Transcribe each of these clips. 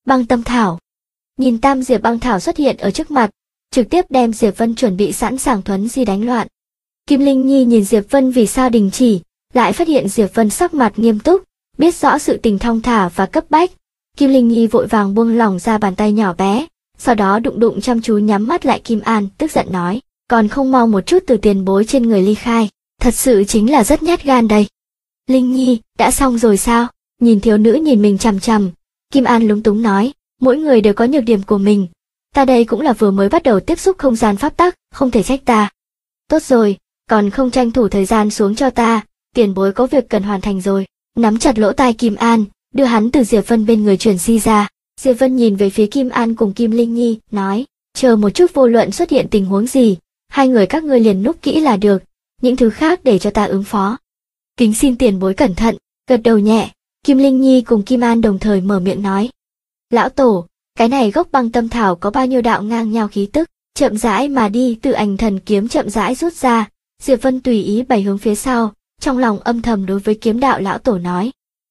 Băng tâm thảo. Nhìn tam diệp băng thảo xuất hiện ở trước mặt, trực tiếp đem Diệp Vân chuẩn bị sẵn sàng thuấn di đánh loạn. Kim Linh Nhi nhìn Diệp Vân vì sao đình chỉ, lại phát hiện Diệp Vân sắc mặt nghiêm túc, biết rõ sự tình thong thả và cấp bách. Kim Linh Nhi vội vàng buông lỏng ra bàn tay nhỏ bé, sau đó đụng đụng chăm chú nhắm mắt lại Kim An, tức giận nói, còn không mau một chút từ tiền bối trên người ly khai, thật sự chính là rất nhát gan đây. Linh Nhi, đã xong rồi sao? Nhìn thiếu nữ nhìn mình chằm chằm, Kim An lúng túng nói, mỗi người đều có nhược điểm của mình. Ta đây cũng là vừa mới bắt đầu tiếp xúc không gian pháp tắc, không thể trách ta. Tốt rồi, còn không tranh thủ thời gian xuống cho ta, tiền bối có việc cần hoàn thành rồi. Nắm chặt lỗ tai Kim An, đưa hắn từ Diệp Vân bên người chuyển di ra. Diệp Vân nhìn về phía Kim An cùng Kim Linh Nhi, nói, chờ một chút vô luận xuất hiện tình huống gì, hai người các ngươi liền núp kỹ là được, những thứ khác để cho ta ứng phó. Kính xin tiền bối cẩn thận, gật đầu nhẹ, Kim Linh Nhi cùng Kim An đồng thời mở miệng nói. Lão tổ, cái này gốc băng tâm thảo có bao nhiêu đạo ngang nhau khí tức, chậm rãi mà đi, Tự Ảnh Thần kiếm chậm rãi rút ra, Diệp Vân tùy ý bày hướng phía sau, trong lòng âm thầm đối với kiếm đạo lão tổ nói.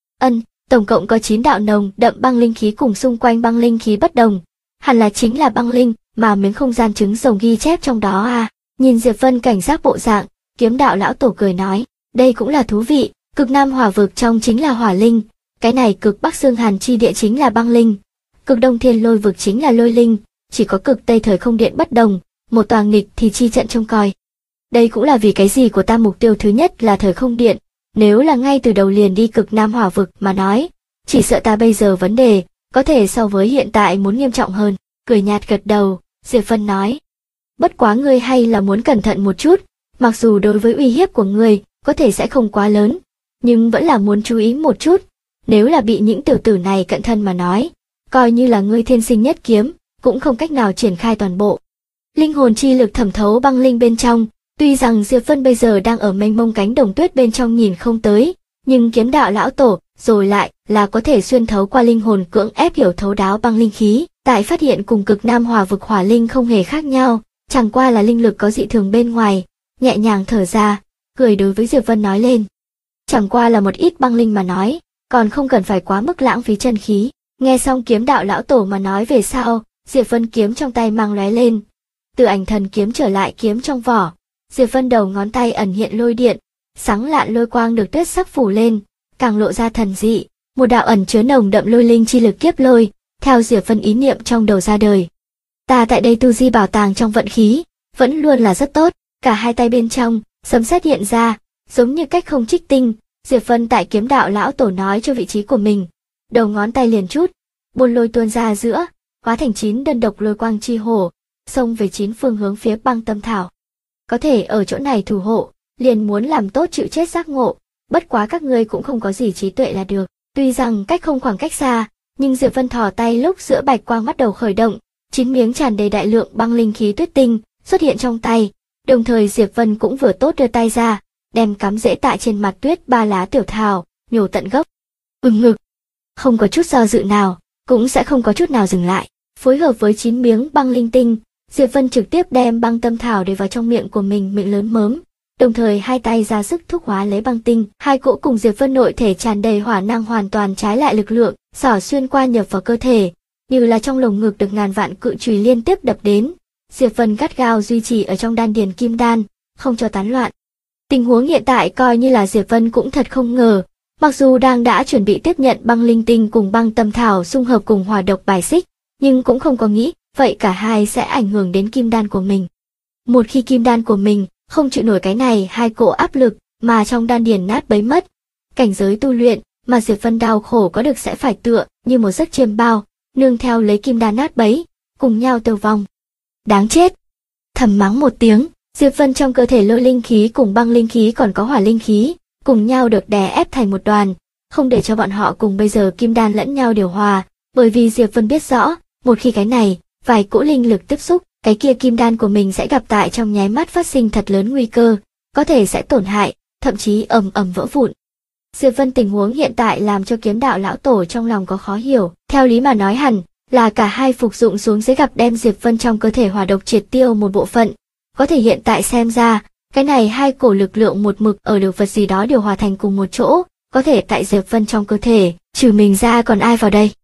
Tổng cộng có 9 đạo nồng đậm băng linh khí cùng xung quanh băng linh khí bất đồng, hẳn là chính là băng linh mà miếng không gian trứng rồng ghi chép trong đó à. Nhìn Diệp Vân cảnh giác bộ dạng, kiếm đạo lão tổ cười nói, đây cũng là thú vị, cực nam hỏa vực trong chính là hỏa linh, cái này cực bắc xương hàn chi địa chính là băng linh, cực đông thiên lôi vực chính là lôi linh, chỉ có cực tây thời không điện bất đồng, một tòa nghịch thì chi trận trông coi. Đây cũng là vì cái gì của ta mục tiêu thứ nhất là thời không điện, nếu là ngay từ đầu liền đi cực nam hỏa vực mà nói, chỉ sợ ta bây giờ vấn đề, có thể so với hiện tại muốn nghiêm trọng hơn. Cười nhạt gật đầu, Diệp Vân nói. Bất quá ngươi hay là muốn cẩn thận một chút, mặc dù đối với uy hiếp của ngươi, có thể sẽ không quá lớn, nhưng vẫn là muốn chú ý một chút, nếu là bị những tiểu tử này cận thân mà nói, coi như là ngươi thiên sinh nhất kiếm, cũng không cách nào triển khai toàn bộ. Linh hồn chi lực thẩm thấu băng linh bên trong, tuy rằng Diệp Vân bây giờ đang ở mênh mông cánh đồng tuyết bên trong nhìn không tới, nhưng kiếm đạo lão tổ rồi lại là có thể xuyên thấu qua linh hồn cưỡng ép hiểu thấu đáo băng linh khí, tại phát hiện cùng cực nam hỏa vực hỏa linh không hề khác nhau, chẳng qua là linh lực có dị thường bên ngoài, nhẹ nhàng thở ra, cười đối với Diệp Vân nói lên. Chẳng qua là một ít băng linh mà nói, còn không cần phải quá mức lãng phí chân khí. Nghe xong kiếm đạo lão tổ mà nói về sau, Diệp Vân kiếm trong tay mang lóe lên, Tự Ảnh Thần kiếm trở lại kiếm trong vỏ, Diệp Vân đầu ngón tay ẩn hiện lôi điện, sáng lạn lôi quang được tuyết sắc phủ lên, càng lộ ra thần dị, một đạo ẩn chứa nồng đậm lôi linh chi lực kiếp lôi, theo Diệp Vân ý niệm trong đầu ra đời. Ta tại đây tu di bảo tàng trong vận khí, vẫn luôn là rất tốt, cả hai tay bên trong, sấm sét hiện ra, giống như cách không trích tinh, Diệp Vân tại kiếm đạo lão tổ nói cho vị trí của mình, đầu ngón tay liền chút, buôn lôi tuôn ra giữa, hóa thành 9 đơn độc lôi quang chi hổ, xông về 9 phương hướng phía băng tâm thảo. Có thể ở chỗ này thủ hộ, liền muốn làm tốt chịu chết giác ngộ, bất quá các ngươi cũng không có gì trí tuệ là được. Tuy rằng cách không khoảng cách xa, nhưng Diệp Vân thò tay lúc giữa bạch quang bắt đầu khởi động, 9 miếng tràn đầy đại lượng băng linh khí tuyết tinh xuất hiện trong tay, đồng thời Diệp Vân cũng vừa tốt đưa tay ra, đem cắm rễ tại trên mặt tuyết 3 lá tiểu thảo, nhổ tận gốc. Ngực, không có chút do dự nào, cũng sẽ không có chút nào dừng lại. Phối hợp với 9 miếng băng linh tinh, Diệp Vân trực tiếp đem băng tâm thảo để vào trong miệng của mình, miệng lớn mớm, đồng thời hai tay ra sức thúc hóa lấy băng tinh, hai cỗ cùng Diệp Vân nội thể tràn đầy hỏa năng hoàn toàn trái lại lực lượng, xỏ xuyên qua nhập vào cơ thể, như là trong lồng ngực được ngàn vạn cự chùy liên tiếp đập đến. Diệp Vân gắt gao duy trì ở trong đan điền kim đan, không cho tán loạn. Tình huống hiện tại coi như là Diệp Vân cũng thật không ngờ, mặc dù đang đã chuẩn bị tiếp nhận băng linh tinh cùng băng tâm thảo xung hợp cùng hỏa độc bài xích, nhưng cũng không có nghĩ vậy cả hai sẽ ảnh hưởng đến kim đan của mình. Một khi kim đan của mình không chịu nổi cái này hai cỗ áp lực mà trong đan điền nát bấy mất, cảnh giới tu luyện mà Diệp Vân đau khổ có được sẽ phải tựa như một giấc chiêm bao, nương theo lấy kim đan nát bấy, cùng nhau tiêu vong. Đáng chết! Thầm mắng một tiếng, Diệp Vân trong cơ thể lôi linh khí cùng băng linh khí còn có hỏa linh khí, cùng nhau được đè ép thành một đoàn, không để cho bọn họ cùng bây giờ kim đan lẫn nhau điều hòa, bởi vì Diệp Vân biết rõ, một khi cái này, vài cỗ linh lực tiếp xúc, cái kia kim đan của mình sẽ gặp tại trong nháy mắt phát sinh thật lớn nguy cơ, có thể sẽ tổn hại, thậm chí ầm ầm vỡ vụn. Diệp Vân tình huống hiện tại làm cho kiếm đạo lão tổ trong lòng có khó hiểu, theo lý mà nói hẳn là cả hai phục dụng xuống dưới gặp đem Diệp Vân trong cơ thể hỏa độc triệt tiêu một bộ phận, có thể hiện tại xem ra, cái này hai cổ lực lượng một mực ở được vật gì đó điều hòa thành cùng một chỗ, có thể tại Diệp Vân trong cơ thể, trừ mình ra còn ai vào đây.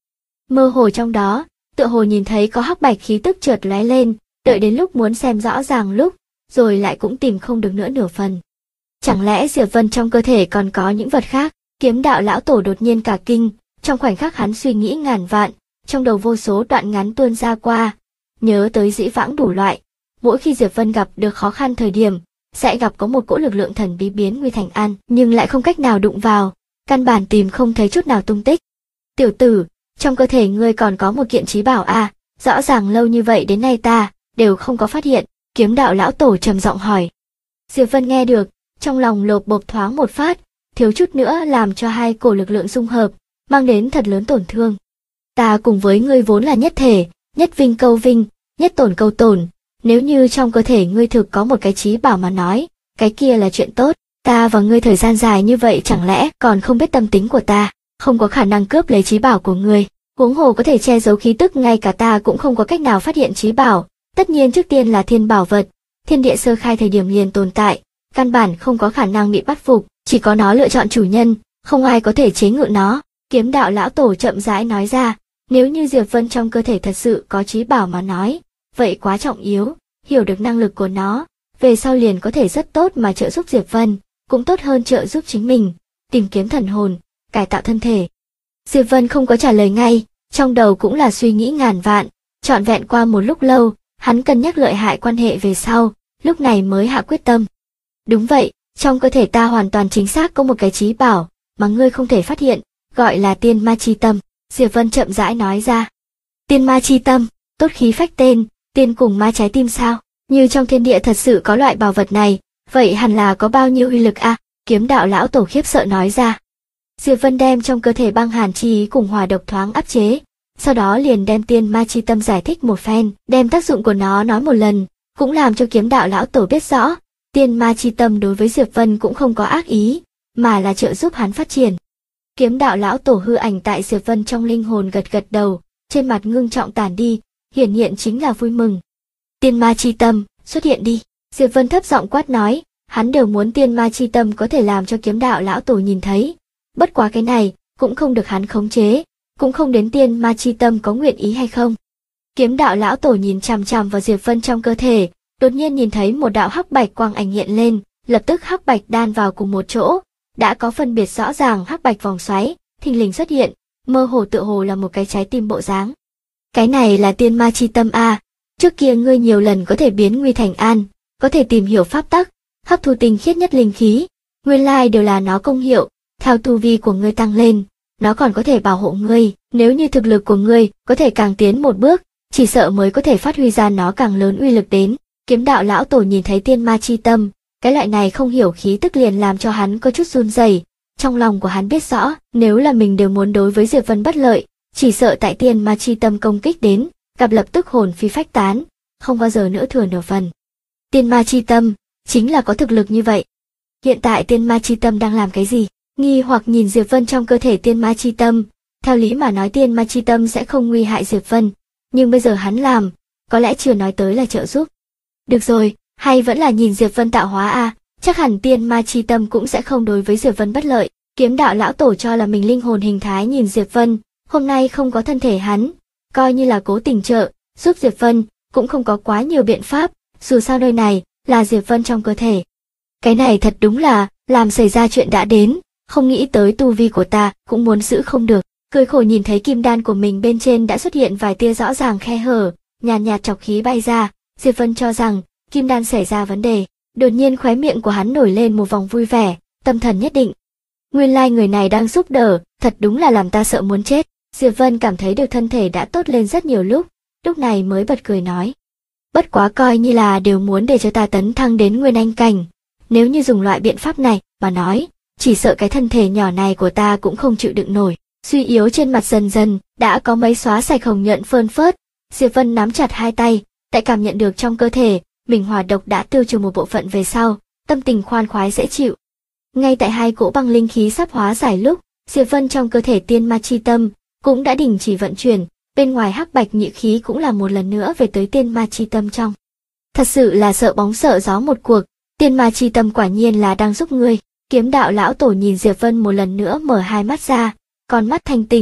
Mơ hồ trong đó, tựa hồ nhìn thấy có hắc bạch khí tức chợt lóe lên, đợi đến lúc muốn xem rõ ràng lúc, rồi lại cũng tìm không được nữa nửa phần. Chẳng lẽ Diệp Vân trong cơ thể còn có những vật khác? Kiếm đạo lão tổ đột nhiên cả kinh, trong khoảnh khắc hắn suy nghĩ ngàn vạn, trong đầu vô số đoạn ngắn tuôn ra qua, nhớ tới dĩ vãng đủ loại. Mỗi khi Diệp Vân gặp được khó khăn thời điểm, sẽ gặp có một cỗ lực lượng thần bí biến nguy thành an, nhưng lại không cách nào đụng vào, căn bản tìm không thấy chút nào tung tích. Tiểu tử, trong cơ thể ngươi còn có một kiện trí bảo à, rõ ràng lâu như vậy đến nay ta đều không có phát hiện, kiếm đạo lão tổ trầm giọng hỏi. Diệp Vân nghe được, trong lòng lộp bộp thoáng một phát, thiếu chút nữa làm cho hai cổ lực lượng xung hợp, mang đến thật lớn tổn thương. Ta cùng với ngươi vốn là nhất thể, nhất vinh câu vinh, nhất tổn câu tổn, nếu như trong cơ thể ngươi thực có một cái trí bảo mà nói, cái kia là chuyện tốt, ta và ngươi thời gian dài như vậy chẳng lẽ còn không biết tâm tính của ta, không có khả năng cướp lấy trí bảo của ngươi, huống hồ có thể che giấu khí tức ngay cả ta cũng không có cách nào phát hiện trí bảo, tất nhiên trước tiên là thiên bảo vật, thiên địa sơ khai thời điểm liền tồn tại, căn bản không có khả năng bị bắt phục, chỉ có nó lựa chọn chủ nhân, không ai có thể chế ngự nó. Kiếm đạo lão tổ chậm rãi nói ra, nếu như Diệp Vân trong cơ thể thật sự có trí bảo mà nói, vậy quá trọng yếu, hiểu được năng lực của nó, về sau liền có thể rất tốt mà trợ giúp Diệp Vân, cũng tốt hơn trợ giúp chính mình, tìm kiếm thần hồn, cải tạo thân thể. Diệp Vân không có trả lời ngay, trong đầu cũng là suy nghĩ ngàn vạn, trọn vẹn qua một lúc lâu, hắn cân nhắc lợi hại quan hệ về sau, lúc này mới hạ quyết tâm. Đúng vậy, trong cơ thể ta hoàn toàn chính xác có một cái trí bảo, mà ngươi không thể phát hiện, gọi là tiên ma chi tâm, Diệp Vân chậm rãi nói ra. Tiên ma chi tâm, tốt khí phách tên, tiên cùng ma trái tim sao, như trong thiên địa thật sự có loại bảo vật này, vậy hẳn là có bao nhiêu uy lực a? Kiếm đạo lão tổ khiếp sợ nói ra. Diệp Vân đem trong cơ thể băng hàn chi ý cùng hỏa độc thoáng áp chế, sau đó liền đem tiên ma chi tâm giải thích một phen, đem tác dụng của nó nói một lần, cũng làm cho kiếm đạo lão tổ biết rõ, tiên ma chi tâm đối với Diệp Vân cũng không có ác ý, mà là trợ giúp hắn phát triển. Kiếm đạo lão tổ hư ảnh tại Diệp Vân trong linh hồn gật gật đầu, trên mặt ngưng trọng tản đi, hiển hiện chính là vui mừng. Tiên ma chi tâm, xuất hiện đi, Diệp Vân thấp giọng quát nói, hắn đều muốn tiên ma chi tâm có thể làm cho kiếm đạo lão tổ nhìn thấy. Bất quá cái này, cũng không được hắn khống chế, cũng không đến tiên ma chi tâm có nguyện ý hay không. Kiếm đạo lão tổ nhìn chằm chằm vào Diệp Vân trong cơ thể, đột nhiên nhìn thấy một đạo hắc bạch quang ảnh hiện lên, lập tức hắc bạch đan vào cùng một chỗ, đã có phân biệt rõ ràng hắc bạch vòng xoáy, thình lình xuất hiện, mơ hồ tựa hồ là một cái trái tim bộ dáng. Cái này là tiên ma chi tâm a, trước kia ngươi nhiều lần có thể biến nguy thành an, có thể tìm hiểu pháp tắc, hấp thu tinh khiết nhất linh khí, nguyên lai đều là nó công hiệu, theo tu vi của ngươi tăng lên, nó còn có thể bảo hộ ngươi, nếu như thực lực của ngươi có thể càng tiến một bước, chỉ sợ mới có thể phát huy ra nó càng lớn uy lực đến. Kiếm đạo lão tổ nhìn thấy tiên ma chi tâm, cái loại này không hiểu khí tức liền làm cho hắn có chút run rẩy. Trong lòng của hắn biết rõ, nếu là mình đều muốn đối với Diệp Vân bất lợi, chỉ sợ tại tiên ma chi tâm công kích đến, gặp lập tức hồn phi phách tán, không bao giờ nữa thừa nửa phần. Tiên ma chi tâm, chính là có thực lực như vậy. Hiện tại tiên ma chi tâm đang làm cái gì? Nghi hoặc nhìn Diệp Vân trong cơ thể tiên ma chi tâm, theo lý mà nói tiên ma chi tâm sẽ không nguy hại Diệp Vân, nhưng bây giờ hắn làm, có lẽ chưa nói tới là trợ giúp. Được rồi, hay vẫn là nhìn Diệp Vân tạo hóa a, chắc hẳn tiên ma chi tâm cũng sẽ không đối với Diệp Vân bất lợi. Kiếm đạo lão tổ cho là mình linh hồn hình thái nhìn Diệp Vân, hôm nay không có thân thể hắn, coi như là cố tình trợ giúp Diệp Vân, cũng không có quá nhiều biện pháp, dù sao nơi này là Diệp Vân trong cơ thể. Cái này thật đúng là làm xảy ra chuyện đã đến, không nghĩ tới tu vi của ta cũng muốn giữ không được. Cười khổ nhìn thấy kim đan của mình bên trên đã xuất hiện vài tia rõ ràng khe hở, nhàn nhạt trọc khí bay ra, Diệp Vân cho rằng kim đan xảy ra vấn đề, đột nhiên khóe miệng của hắn nổi lên một vòng vui vẻ, tâm thần nhất định. Nguyên lai người này đang giúp đỡ, thật đúng là làm ta sợ muốn chết. Diệp Vân cảm thấy được thân thể đã tốt lên rất nhiều lúc này mới bật cười nói. Bất quá coi như là đều muốn để cho ta tấn thăng đến nguyên anh cảnh, nếu như dùng loại biện pháp này mà nói, chỉ sợ cái thân thể nhỏ này của ta cũng không chịu đựng nổi. Suy yếu trên mặt dần dần, đã có mấy xóa sạch hồng nhuận phơn phớt, Diệp Vân nắm chặt hai tay, tại cảm nhận được trong cơ thể, mình hỏa độc đã tiêu trừ một bộ phận về sau, tâm tình khoan khoái dễ chịu. Ngay tại hai cỗ băng linh khí sắp hóa giải lúc, Diệp Vân trong cơ thể tiên ma chi tâm cũng đã đình chỉ vận chuyển, bên ngoài hắc bạch nhị khí cũng là một lần nữa về tới tiên ma chi tâm trong. Thật sự là sợ bóng sợ gió một cuộc, tiên ma chi tâm quả nhiên là đang giúp ngươi. Kiếm đạo lão tổ nhìn Diệp Vân một lần nữa mở hai mắt ra, con mắt thanh tịnh,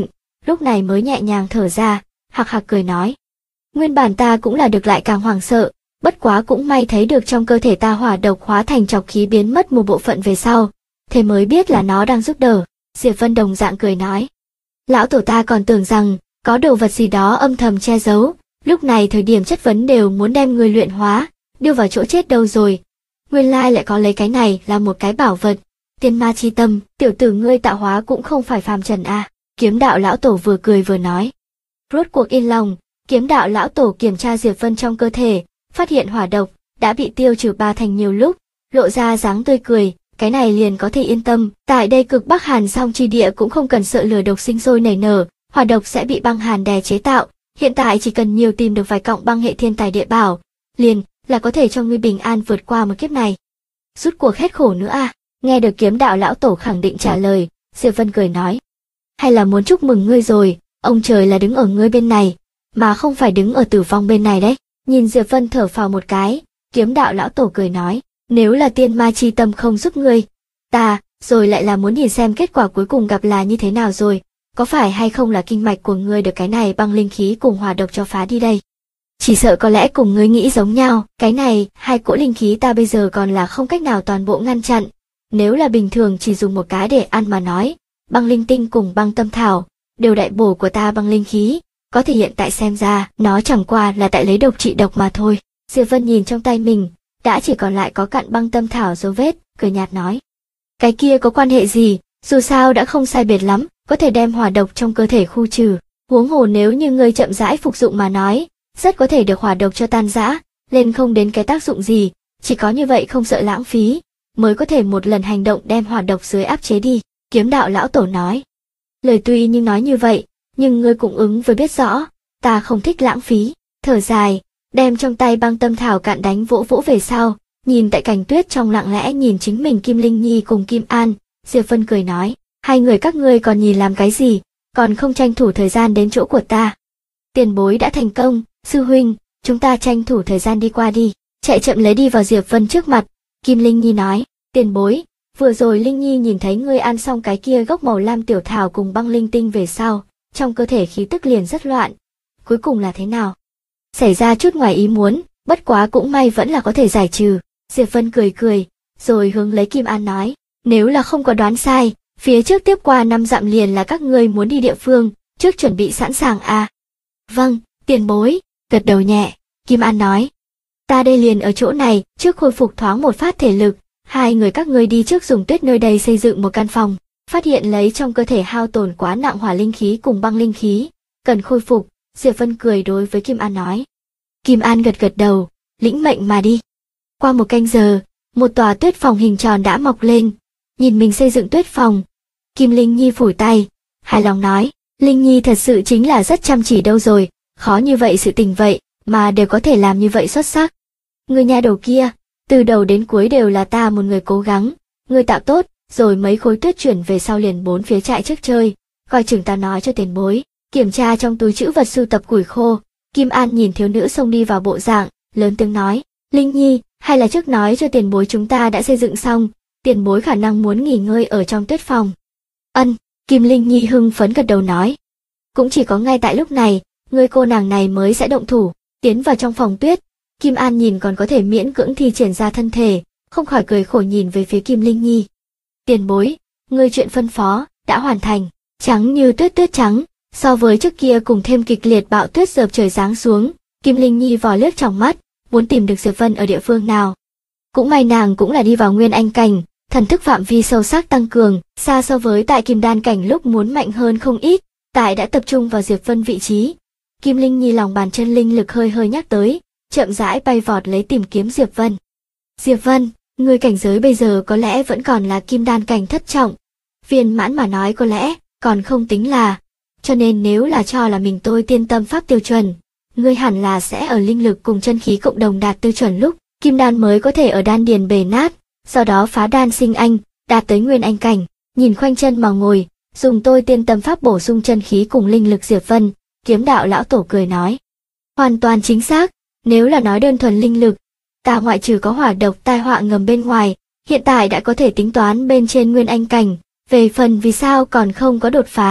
lúc này mới nhẹ nhàng thở ra, hạc hạc cười nói. Nguyên bản ta cũng là được lại càng hoảng sợ, bất quá cũng may thấy được trong cơ thể ta hỏa độc hóa thành trọc khí biến mất một bộ phận về sau, thế mới biết là nó đang giúp đỡ. Diệp Vân đồng dạng cười nói. Lão tổ ta còn tưởng rằng, có đồ vật gì đó âm thầm che giấu, lúc này thời điểm chất vấn đều muốn đem người luyện hóa, đưa vào chỗ chết đâu rồi. Nguyên lai lại có lấy cái này là một cái bảo vật. Tiên ma chi tâm, tiểu tử ngươi tạo hóa cũng không phải phàm trần a. Kiếm đạo lão tổ vừa cười vừa nói. Rốt cuộc yên lòng, kiếm đạo lão tổ kiểm tra Diệp Vân trong cơ thể, phát hiện hỏa độc đã bị tiêu trừ 3 thành nhiều lúc, lộ ra dáng tươi cười, cái này liền có thể yên tâm, tại đây cực Bắc Hàn Song chi địa cũng không cần sợ lửa độc sinh sôi nảy nở, hỏa độc sẽ bị băng hàn đè chế tạo, hiện tại chỉ cần nhiều tìm được vài cọng băng hệ thiên tài địa bảo, liền là có thể cho ngươi bình an vượt qua một kiếp này. Rút cuộc hết khổ nữa à? Nghe được kiếm đạo lão tổ khẳng định trả lời, Diệp Vân cười nói. Hay là muốn chúc mừng ngươi rồi, ông trời là đứng ở ngươi bên này, mà không phải đứng ở tử vong bên này đấy. Nhìn Diệp Vân thở phào một cái, kiếm đạo lão tổ cười nói, nếu là tiên ma chi tâm không giúp ngươi, ta, rồi lại là muốn nhìn xem kết quả cuối cùng gặp là như thế nào rồi, có phải hay không là kinh mạch của ngươi được cái này băng linh khí cùng hỏa độc cho phá đi đây. Chỉ sợ có lẽ cùng ngươi nghĩ giống nhau, cái này, hai cỗ linh khí ta bây giờ còn là không cách nào toàn bộ ngăn chặn. Nếu là bình thường chỉ dùng một cái để ăn mà nói, băng linh tinh cùng băng tâm thảo, đều đại bổ của ta băng linh khí, có thể hiện tại xem ra, nó chẳng qua là tại lấy độc trị độc mà thôi. Diệp Vân nhìn trong tay mình, đã chỉ còn lại có cặn băng tâm thảo dấu vết, cười nhạt nói. Cái kia có quan hệ gì, dù sao đã không sai biệt lắm, có thể đem hỏa độc trong cơ thể khu trừ. Huống hồ nếu như ngươi chậm rãi phục dụng mà nói, rất có thể được hỏa độc cho tan rã, lên không đến cái tác dụng gì, chỉ có như vậy không sợ lãng phí, mới có thể một lần hành động đem hỏa độc dưới áp chế đi. Kiếm đạo lão tổ nói. Lời tuy nhưng nói như vậy, nhưng ngươi cũng ứng với biết rõ, ta không thích lãng phí. Thở dài, đem trong tay băng tâm thảo cạn đánh vỗ vỗ về sau, nhìn tại cảnh tuyết trong lặng lẽ nhìn chính mình Kim Linh Nhi cùng Kim An, Diệp Vân cười nói, hai người các ngươi còn nhìn làm cái gì, còn không tranh thủ thời gian đến chỗ của ta. Tiền bối đã thành công, sư huynh, chúng ta tranh thủ thời gian đi qua đi. Chạy chậm lấy đi vào Diệp Vân trước mặt, Kim Linh Nhi nói, tiền bối, vừa rồi Linh Nhi nhìn thấy ngươi ăn xong cái kia gốc màu lam tiểu thảo cùng băng linh tinh về sau, trong cơ thể khí tức liền rất loạn. Cuối cùng là thế nào? Xảy ra chút ngoài ý muốn, bất quá cũng may vẫn là có thể giải trừ. Diệp Vân cười cười, rồi hướng lấy Kim An nói, nếu là không có đoán sai, phía trước tiếp qua 5 dặm liền là các ngươi muốn đi địa phương, trước chuẩn bị sẵn sàng à. Vâng, tiền bối, gật đầu nhẹ, Kim An nói. Ta đây liền ở chỗ này, trước khôi phục thoáng một phát thể lực, hai người các ngươi đi trước dùng tuyết nơi đây xây dựng một căn phòng, phát hiện lấy trong cơ thể hao tổn quá nặng hỏa linh khí cùng băng linh khí, cần khôi phục, Diệp Vân cười đối với Kim An nói. Kim An gật gật đầu, lĩnh mệnh mà đi. Qua một canh giờ, một tòa tuyết phòng hình tròn đã mọc lên, nhìn mình xây dựng tuyết phòng. Kim Linh Nhi phủi tay, hài lòng nói, Linh Nhi thật sự chính là rất chăm chỉ đâu rồi, khó như vậy sự tình vậy, mà đều có thể làm như vậy xuất sắc. Người nhà đầu kia, từ đầu đến cuối đều là ta một người cố gắng, người tạo tốt, rồi mấy khối tuyết chuyển về sau liền 4 phía trại trước chơi, coi chừng ta nói cho tiền bối. Kiểm tra trong túi trữ vật sưu tập củi khô, Kim An nhìn thiếu nữ xông đi vào bộ dạng, lớn tiếng nói, Linh Nhi, hay là trước nói cho tiền bối chúng ta đã xây dựng xong, tiền bối khả năng muốn nghỉ ngơi ở trong tuyết phòng. Ân, Kim Linh Nhi hưng phấn gật đầu nói. Cũng chỉ có ngay tại lúc này, người cô nàng này mới sẽ động thủ, tiến vào trong phòng tuyết. Kim An nhìn còn có thể miễn cưỡng thi triển ra thân thể, không khỏi cười khổ nhìn về phía Kim Linh Nhi. Tiền bối, người chuyện phân phó, đã hoàn thành, trắng như tuyết tuyết trắng, so với trước kia cùng thêm kịch liệt bão tuyết dợp trời giáng xuống, Kim Linh Nhi vò lướt trong mắt, muốn tìm được Diệp Vân ở địa phương nào. Cũng may nàng cũng là đi vào nguyên anh cảnh, thần thức phạm vi sâu sắc tăng cường, xa so với tại kim đan cảnh lúc muốn mạnh hơn không ít, tại đã tập trung vào Diệp Vân vị trí. Kim Linh Nhi lòng bàn chân linh lực hơi hơi nhắc tới, chậm rãi bay vọt lấy tìm kiếm Diệp Vân. Diệp Vân, người cảnh giới bây giờ có lẽ vẫn còn là kim đan cảnh thất trọng, viên mãn mà nói có lẽ còn không tính là, cho nên nếu là cho là mình tôi tiên tâm pháp tiêu chuẩn, ngươi hẳn là sẽ ở linh lực cùng chân khí cộng đồng đạt tiêu chuẩn lúc kim đan mới có thể ở đan điền bể nát, sau đó phá đan sinh anh, đạt tới nguyên anh cảnh. Nhìn khoanh chân mà ngồi, dùng tôi tiên tâm pháp bổ sung chân khí cùng linh lực Diệp Vân, kiếm đạo lão tổ cười nói, hoàn toàn chính xác. Nếu là nói đơn thuần linh lực, ta ngoại trừ có hỏa độc tai họa ngầm bên ngoài, hiện tại đã có thể tính toán bên trên nguyên anh cảnh, về phần vì sao còn không có đột phá,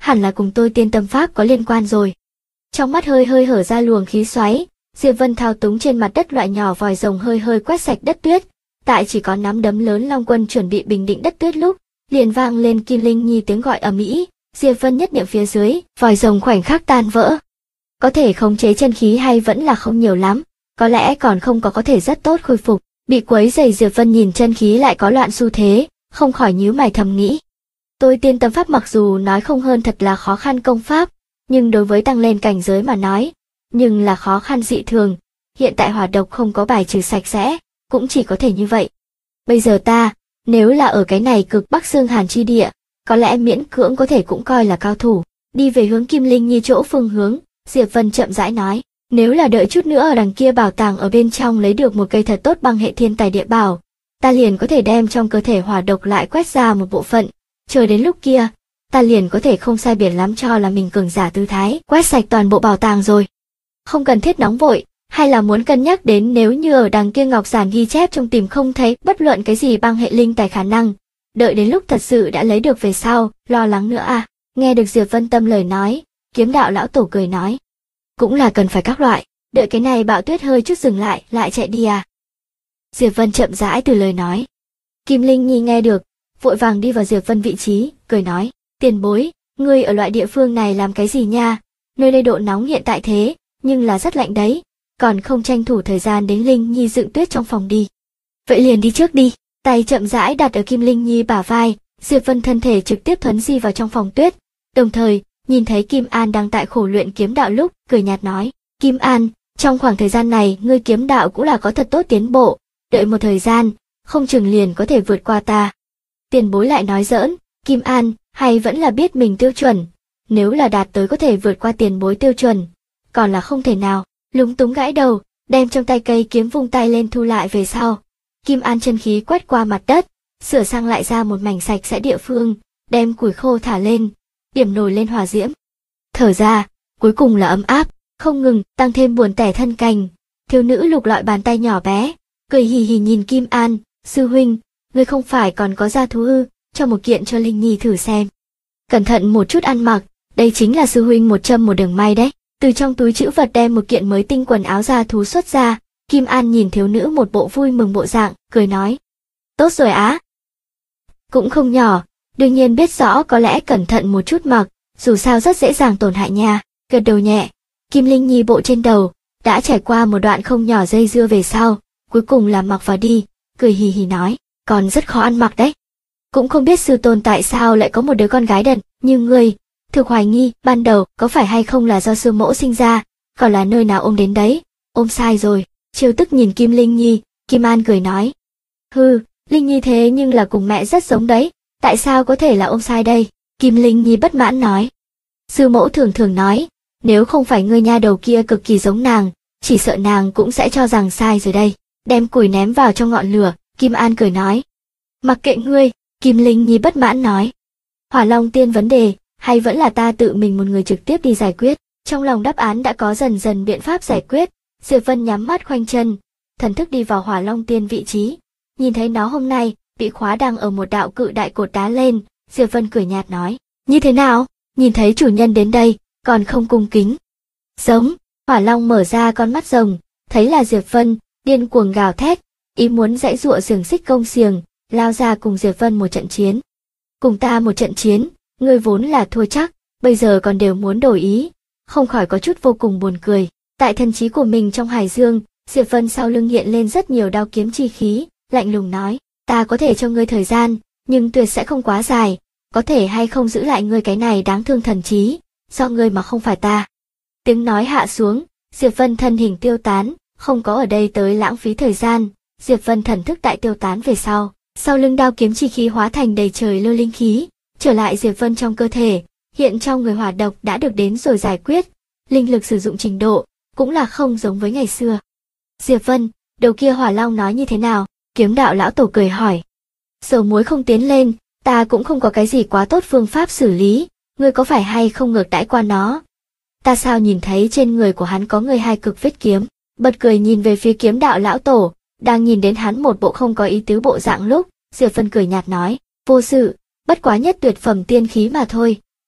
hẳn là cùng tôi tiên tâm pháp có liên quan rồi. Trong mắt hơi hơi hở ra luồng khí xoáy, Diệp Vân thao túng trên mặt đất loại nhỏ vòi rồng hơi hơi quét sạch đất tuyết. Tại chỉ có nắm đấm lớn Long Quân chuẩn bị bình định đất tuyết lúc, liền vang lên Kim Linh Nhi tiếng gọi ầm ĩ. Diệp Vân nhất niệm phía dưới, vòi rồng khoảnh khắc tan vỡ. Có thể khống chế chân khí hay vẫn là không nhiều lắm, có lẽ còn không có thể rất tốt khôi phục. Bị quấy rầy Diệp Vân nhìn chân khí lại có loạn xu thế, không khỏi nhíu mày thầm nghĩ. Tôi tiên tâm pháp mặc dù nói không hơn thật là khó khăn công pháp, nhưng đối với tăng lên cảnh giới mà nói, nhưng là khó khăn dị thường. Hiện tại hỏa độc không có bài trừ sạch sẽ, cũng chỉ có thể như vậy. Bây giờ ta, nếu là ở cái này cực Bắc Xương Hàn chi địa, có lẽ miễn cưỡng có thể cũng coi là cao thủ. Đi về hướng Kim Linh Nhi chỗ phương hướng, Diệp Vân chậm rãi nói, nếu là đợi chút nữa ở đằng kia bảo tàng ở bên trong lấy được một cây thật tốt băng hệ thiên tài địa bảo, ta liền có thể đem trong cơ thể hỏa độc lại quét ra một bộ phận. Chờ đến lúc kia, ta liền có thể không sai biệt lắm cho là mình cường giả tư thái, quét sạch toàn bộ bảo tàng rồi. Không cần thiết nóng vội, hay là muốn cân nhắc đến nếu như ở đằng kia ngọc giản ghi chép trong tìm không thấy bất luận cái gì băng hệ linh tài khả năng, đợi đến lúc thật sự đã lấy được về sau, lo lắng nữa à? Nghe được Diệp Vân Tâm lời nói, Kiếm đạo lão tổ cười nói, cũng là cần phải các loại, đợi cái này bão tuyết hơi chút dừng lại chạy đi à? Diệp Vân chậm rãi từ lời nói. Kim Linh Nhi nghe được, vội vàng đi vào Diệp Vân vị trí, cười nói, tiền bối, ngươi ở loại địa phương này làm cái gì nha? Nơi đây độ nóng hiện tại thế, nhưng là rất lạnh đấy, còn không tranh thủ thời gian đến Linh Nhi dựng tuyết trong phòng đi. Vậy liền đi trước đi. Tay chậm rãi đặt ở Kim Linh Nhi bả vai, Diệp Vân thân thể trực tiếp thuấn di vào trong phòng tuyết, đồng thời nhìn thấy Kim An đang tại khổ luyện kiếm đạo lúc, cười nhạt nói, Kim An, trong khoảng thời gian này ngươi kiếm đạo cũng là có thật tốt tiến bộ, đợi một thời gian, không chừng liền có thể vượt qua ta. Tiền bối lại nói giỡn, Kim An, hay vẫn là biết mình tiêu chuẩn, nếu là đạt tới có thể vượt qua tiền bối tiêu chuẩn, còn là không thể nào. Lúng túng gãi đầu, đem trong tay cây kiếm vung tay lên thu lại về sau. Kim An chân khí quét qua mặt đất, sửa sang lại ra một mảnh sạch sẽ địa phương, đem củi khô thả lên, điểm nổi lên hỏa diễm. Thở ra, cuối cùng là ấm áp, không ngừng, tăng thêm buồn tẻ thân cành. Thiếu nữ lục lọi bàn tay nhỏ bé, cười hì hì nhìn Kim An, sư huynh, ngươi không phải còn có gia thú ư, cho một kiện cho Linh Nhi thử xem. Cẩn thận một chút ăn mặc, đây chính là sư huynh một châm một đường may đấy. Từ trong túi trữ vật đem một kiện mới tinh quần áo gia thú xuất ra, Kim An nhìn thiếu nữ một bộ vui mừng bộ dạng, cười nói. Tốt rồi á. Cũng không nhỏ, đương nhiên biết rõ có lẽ cẩn thận một chút mặc, dù sao rất dễ dàng tổn hại nha. Gật đầu nhẹ, Kim Linh Nhi bộ trên đầu, đã trải qua một đoạn không nhỏ dây dưa về sau, cuối cùng là mặc vào đi, cười hì hì nói, còn rất khó ăn mặc đấy. Cũng không biết sư tôn tại sao lại có một đứa con gái đần như ngươi. Thực hoài nghi, ban đầu, có phải hay không là do sư mẫu sinh ra, còn là nơi nào ôm đến đấy, ôm sai rồi. Trêu tức nhìn Kim Linh Nhi, Kim An cười nói. Hừ, Linh Nhi thế nhưng là cùng mẹ rất giống đấy, tại sao có thể là ôm sai đây? Kim Linh Nhi bất mãn nói. Sư mẫu thường thường nói, nếu không phải ngươi nha đầu kia cực kỳ giống nàng, chỉ sợ nàng cũng sẽ cho rằng sai rồi đây. Đem củi ném vào trong ngọn lửa, Kim An cười nói. Mặc kệ ngươi, Kim Linh Nhi bất mãn nói. Hỏa Long Tiên vấn đề, hay vẫn là ta tự mình một người trực tiếp đi giải quyết. Trong lòng đáp án đã có dần dần biện pháp giải quyết, Diệp Vân nhắm mắt khoanh chân, thần thức đi vào Hỏa Long Tiên vị trí. Nhìn thấy nó hôm nay, bị khóa đang ở một đạo cự đại cột đá lên, Diệp Vân cười nhạt nói, như thế nào, nhìn thấy chủ nhân đến đây, còn không cung kính. Giống, Hỏa Long mở ra con mắt rồng, thấy là Diệp Vân, điên cuồng gào thét, ý muốn giãy giụa xiềng xích công xiềng, lao ra cùng Diệp Vân một trận chiến. Cùng ta một trận chiến, ngươi vốn là thua chắc, bây giờ còn đều muốn đổi ý, không khỏi có chút vô cùng buồn cười. Tại thần trí của mình trong hải dương, Diệp Vân sau lưng hiện lên rất nhiều đao kiếm chi khí, lạnh lùng nói, ta có thể cho ngươi thời gian, nhưng tuyệt sẽ không quá dài, có thể hay không giữ lại ngươi cái này đáng thương thần trí, do ngươi mà không phải ta. Tiếng nói hạ xuống, Diệp Vân thân hình tiêu tán, không có ở đây tới lãng phí thời gian, Diệp Vân thần thức đại tiêu tán về sau lưng đao kiếm chi khí hóa thành đầy trời lôi linh khí, trở lại Diệp Vân trong cơ thể, hiện trong người hỏa độc đã được đến rồi giải quyết, linh lực sử dụng trình độ, cũng là không giống với ngày xưa. Diệp Vân, đầu kia hỏa long nói như thế nào? Kiếm đạo lão tổ cười hỏi. Dầu muối không tiến lên, ta cũng không có cái gì quá tốt phương pháp xử lý, ngươi có phải hay không ngược đãi qua nó? Ta sao nhìn thấy trên người của hắn có người hai cực vết kiếm, bật cười nhìn về phía kiếm đạo lão tổ, đang nhìn đến hắn một bộ không có ý tứ bộ dạng lúc, Diệp Vân cười nhạt nói, vô sự, bất quá nhất tuyệt phẩm tiên khí mà thôi,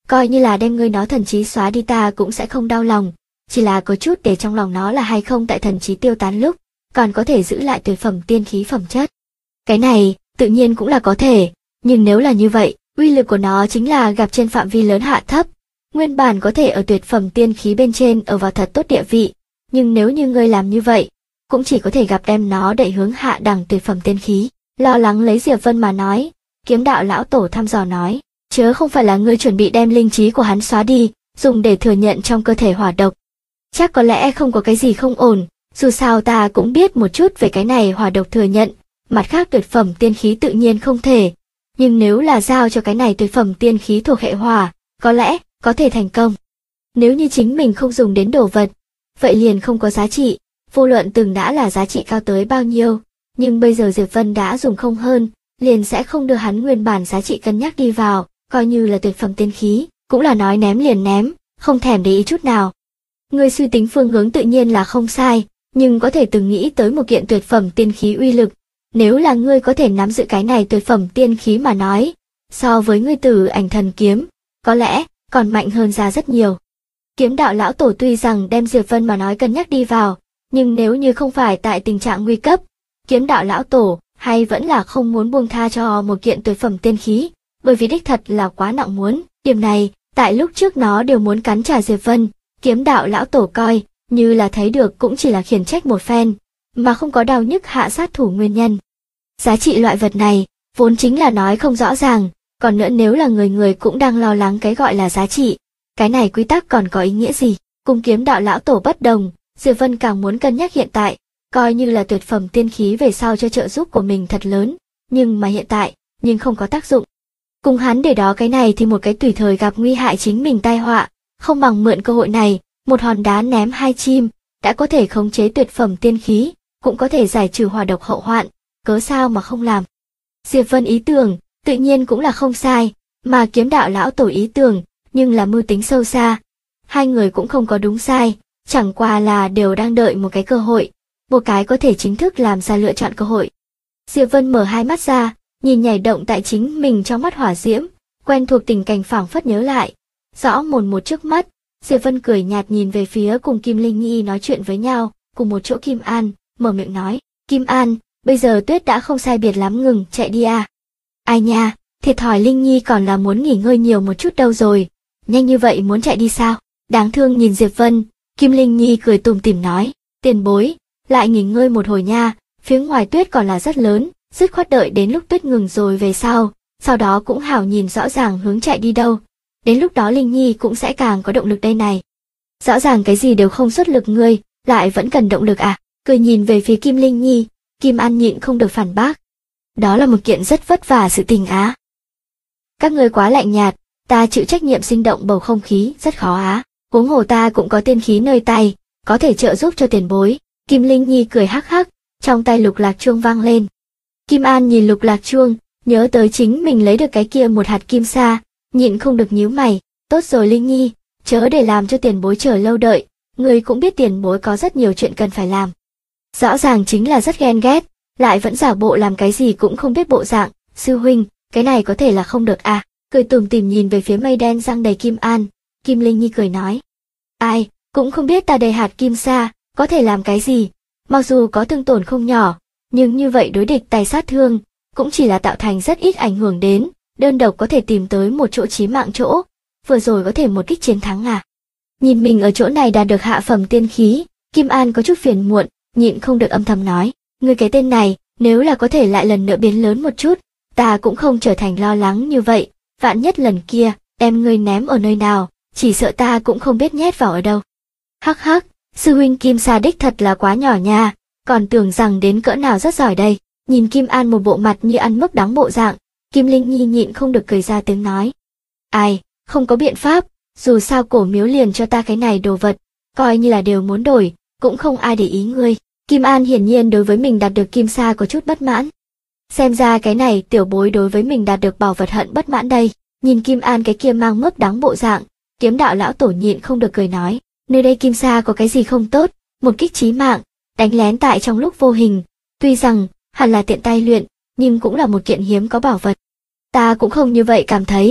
coi như là đem ngươi nó thần trí xóa đi ta cũng sẽ không đau lòng, chỉ là có chút để trong lòng nó là hay không tại thần trí tiêu tán lúc, còn có thể giữ lại tuyệt phẩm tiên khí phẩm chất. Cái này, tự nhiên cũng là có thể, nhưng nếu là như vậy, uy lực của nó chính là gặp trên phạm vi lớn hạ thấp. Nguyên bản có thể ở tuyệt phẩm tiên khí bên trên ở vào thật tốt địa vị, nhưng nếu như ngươi làm như vậy, cũng chỉ có thể gặp đem nó đẩy hướng hạ đẳng tuyệt phẩm tiên khí. Lo lắng lấy Diệp Vân mà nói, Kiếm đạo lão tổ thăm dò nói, chớ không phải là ngươi chuẩn bị đem linh trí của hắn xóa đi, dùng để thừa nhận trong cơ thể hỏa độc. Chắc có lẽ không có cái gì không ổn, dù sao ta cũng biết một chút về cái này hỏa độc thừa nhận, mặt khác tuyệt phẩm tiên khí tự nhiên không thể, nhưng nếu là giao cho cái này tuyệt phẩm tiên khí thuộc hệ hỏa, có lẽ có thể thành công. Nếu như chính mình không dùng đến đồ vật, vậy liền không có giá trị, vô luận từng đã là giá trị cao tới bao nhiêu, nhưng bây giờ Diệp Vân đã dùng không hơn, liền sẽ không đưa hắn nguyên bản giá trị cân nhắc đi vào, coi như là tuyệt phẩm tiên khí, cũng là nói ném liền ném, không thèm để ý chút nào. Người suy tính phương hướng tự nhiên là không sai, nhưng có thể từng nghĩ tới một kiện tuyệt phẩm tiên khí uy lực, nếu là ngươi có thể nắm giữ cái này tuyệt phẩm tiên khí mà nói, so với ngươi Tử Ảnh Thần Kiếm, có lẽ còn mạnh hơn ra rất nhiều. Kiếm đạo lão tổ tuy rằng đem Diệp Vân mà nói cân nhắc đi vào, nhưng nếu như không phải tại tình trạng nguy cấp, kiếm đạo lão tổ hay vẫn là không muốn buông tha cho một kiện tuyệt phẩm tiên khí, bởi vì đích thật là quá nặng muốn. Điểm này, tại lúc trước nó đều muốn cắn trả Diệp Vân, kiếm đạo lão tổ coi như là thấy được cũng chỉ là khiển trách một phen, mà không có đau nhức hạ sát thủ nguyên nhân. Giá trị loại vật này, vốn chính là nói không rõ ràng, còn nữa nếu là người cũng đang lo lắng cái gọi là giá trị, cái này quy tắc còn có ý nghĩa gì? Cùng kiếm đạo lão tổ bất đồng, Diệp Vân càng muốn cân nhắc hiện tại, coi như là tuyệt phẩm tiên khí về sau cho trợ giúp của mình thật lớn, nhưng mà hiện tại, nhưng không có tác dụng. Cùng hắn để đó cái này thì một cái tùy thời gặp nguy hại chính mình tai họa, không bằng mượn cơ hội này, một hòn đá ném hai chim, đã có thể khống chế tuyệt phẩm tiên khí, cũng có thể giải trừ hỏa độc hậu hoạn, cớ sao mà không làm. Diệp Vân ý tưởng, tự nhiên cũng là không sai, mà kiếm đạo lão tổ ý tưởng, nhưng là mưu tính sâu xa. Hai người cũng không có đúng sai, chẳng qua là đều đang đợi một cái cơ hội, một cái có thể chính thức làm ra lựa chọn cơ hội. Diệp Vân mở hai mắt ra, nhìn nhảy động tại chính mình trong mắt hỏa diễm, quen thuộc tình cảnh phảng phất nhớ lại, rõ mồn một trước mắt. Diệp Vân cười nhạt nhìn về phía cùng Kim Linh Nhi nói chuyện với nhau, cùng một chỗ Kim An, mở miệng nói, Kim An, bây giờ tuyết đã không sai biệt lắm ngừng chạy đi à. Ai nha, thiệt thòi Linh Nhi còn là muốn nghỉ ngơi nhiều một chút đâu rồi, nhanh như vậy muốn chạy đi sao? Đáng thương nhìn Diệp Vân, Kim Linh Nhi cười tủm tỉm nói, tiền bối, lại nghỉ ngơi một hồi nha, phía ngoài tuyết còn là rất lớn, dứt khoát đợi đến lúc tuyết ngừng rồi về sau đó cũng hảo nhìn rõ ràng hướng chạy đi đâu. Đến lúc đó Linh Nhi cũng sẽ càng có động lực đây này. Rõ ràng cái gì đều không xuất lực ngươi, lại vẫn cần động lực à? Cười nhìn về phía Kim Linh Nhi, Kim An nhịn không được phản bác. Đó là một kiện rất vất vả sự tình á. Các ngươi quá lạnh nhạt, ta chịu trách nhiệm sinh động bầu không khí rất khó á. Huống hồ ta cũng có tiên khí nơi tay, có thể trợ giúp cho tiền bối. Kim Linh Nhi cười hắc hắc, trong tay lục lạc chuông vang lên. Kim An nhìn lục lạc chuông, nhớ tới chính mình lấy được cái kia một hạt kim sa, nhịn không được nhíu mày. Tốt rồi Linh Nhi, chớ để làm cho tiền bối chờ lâu đợi, người cũng biết tiền bối có rất nhiều chuyện cần phải làm. Rõ ràng chính là rất ghen ghét, lại vẫn giả bộ làm cái gì cũng không biết bộ dạng. Sư huynh, cái này có thể là không được à? Cười tủm tỉm nhìn về phía mây đen răng đầy Kim An, Kim Linh Nhi cười nói, ai, cũng không biết ta đầy hạt kim sa, có thể làm cái gì, mặc dù có thương tổn không nhỏ, nhưng như vậy đối địch tài sát thương, cũng chỉ là tạo thành rất ít ảnh hưởng đến, đơn độc có thể tìm tới một chỗ chí mạng chỗ, vừa rồi có thể một kích chiến thắng à. Nhìn mình ở chỗ này đạt được hạ phẩm tiên khí, Kim An có chút phiền muộn, nhịn không được âm thầm nói, ngươi cái tên này, nếu là có thể lại lần nữa biến lớn một chút, ta cũng không trở thành lo lắng như vậy, vạn nhất lần kia, đem ngươi ném ở nơi nào, chỉ sợ ta cũng không biết nhét vào ở đâu. Hắc hắc, sư huynh Kim Sa đích thật là quá nhỏ nha, còn tưởng rằng đến cỡ nào rất giỏi đây. Nhìn Kim An một bộ mặt như ăn mướp đắng bộ dạng, Kim Linh Nhi nhịn không được cười ra tiếng nói, ai, không có biện pháp, dù sao cổ miếu liền cho ta cái này đồ vật, coi như là đều muốn đổi, cũng không ai để ý ngươi. Kim An hiển nhiên đối với mình đạt được kim sa có chút bất mãn. Xem ra cái này tiểu bối đối với mình đạt được bảo vật hận bất mãn đây. Nhìn Kim An cái kia mang mướp đắng bộ dạng, kiếm đạo lão tổ nhịn không được cười nói, nơi đây kim sa có cái gì không tốt, một kích chí mạng, đánh lén tại trong lúc vô hình, tuy rằng hẳn là tiện tay luyện, nhưng cũng là một kiện hiếm có bảo vật. Ta cũng không như vậy cảm thấy,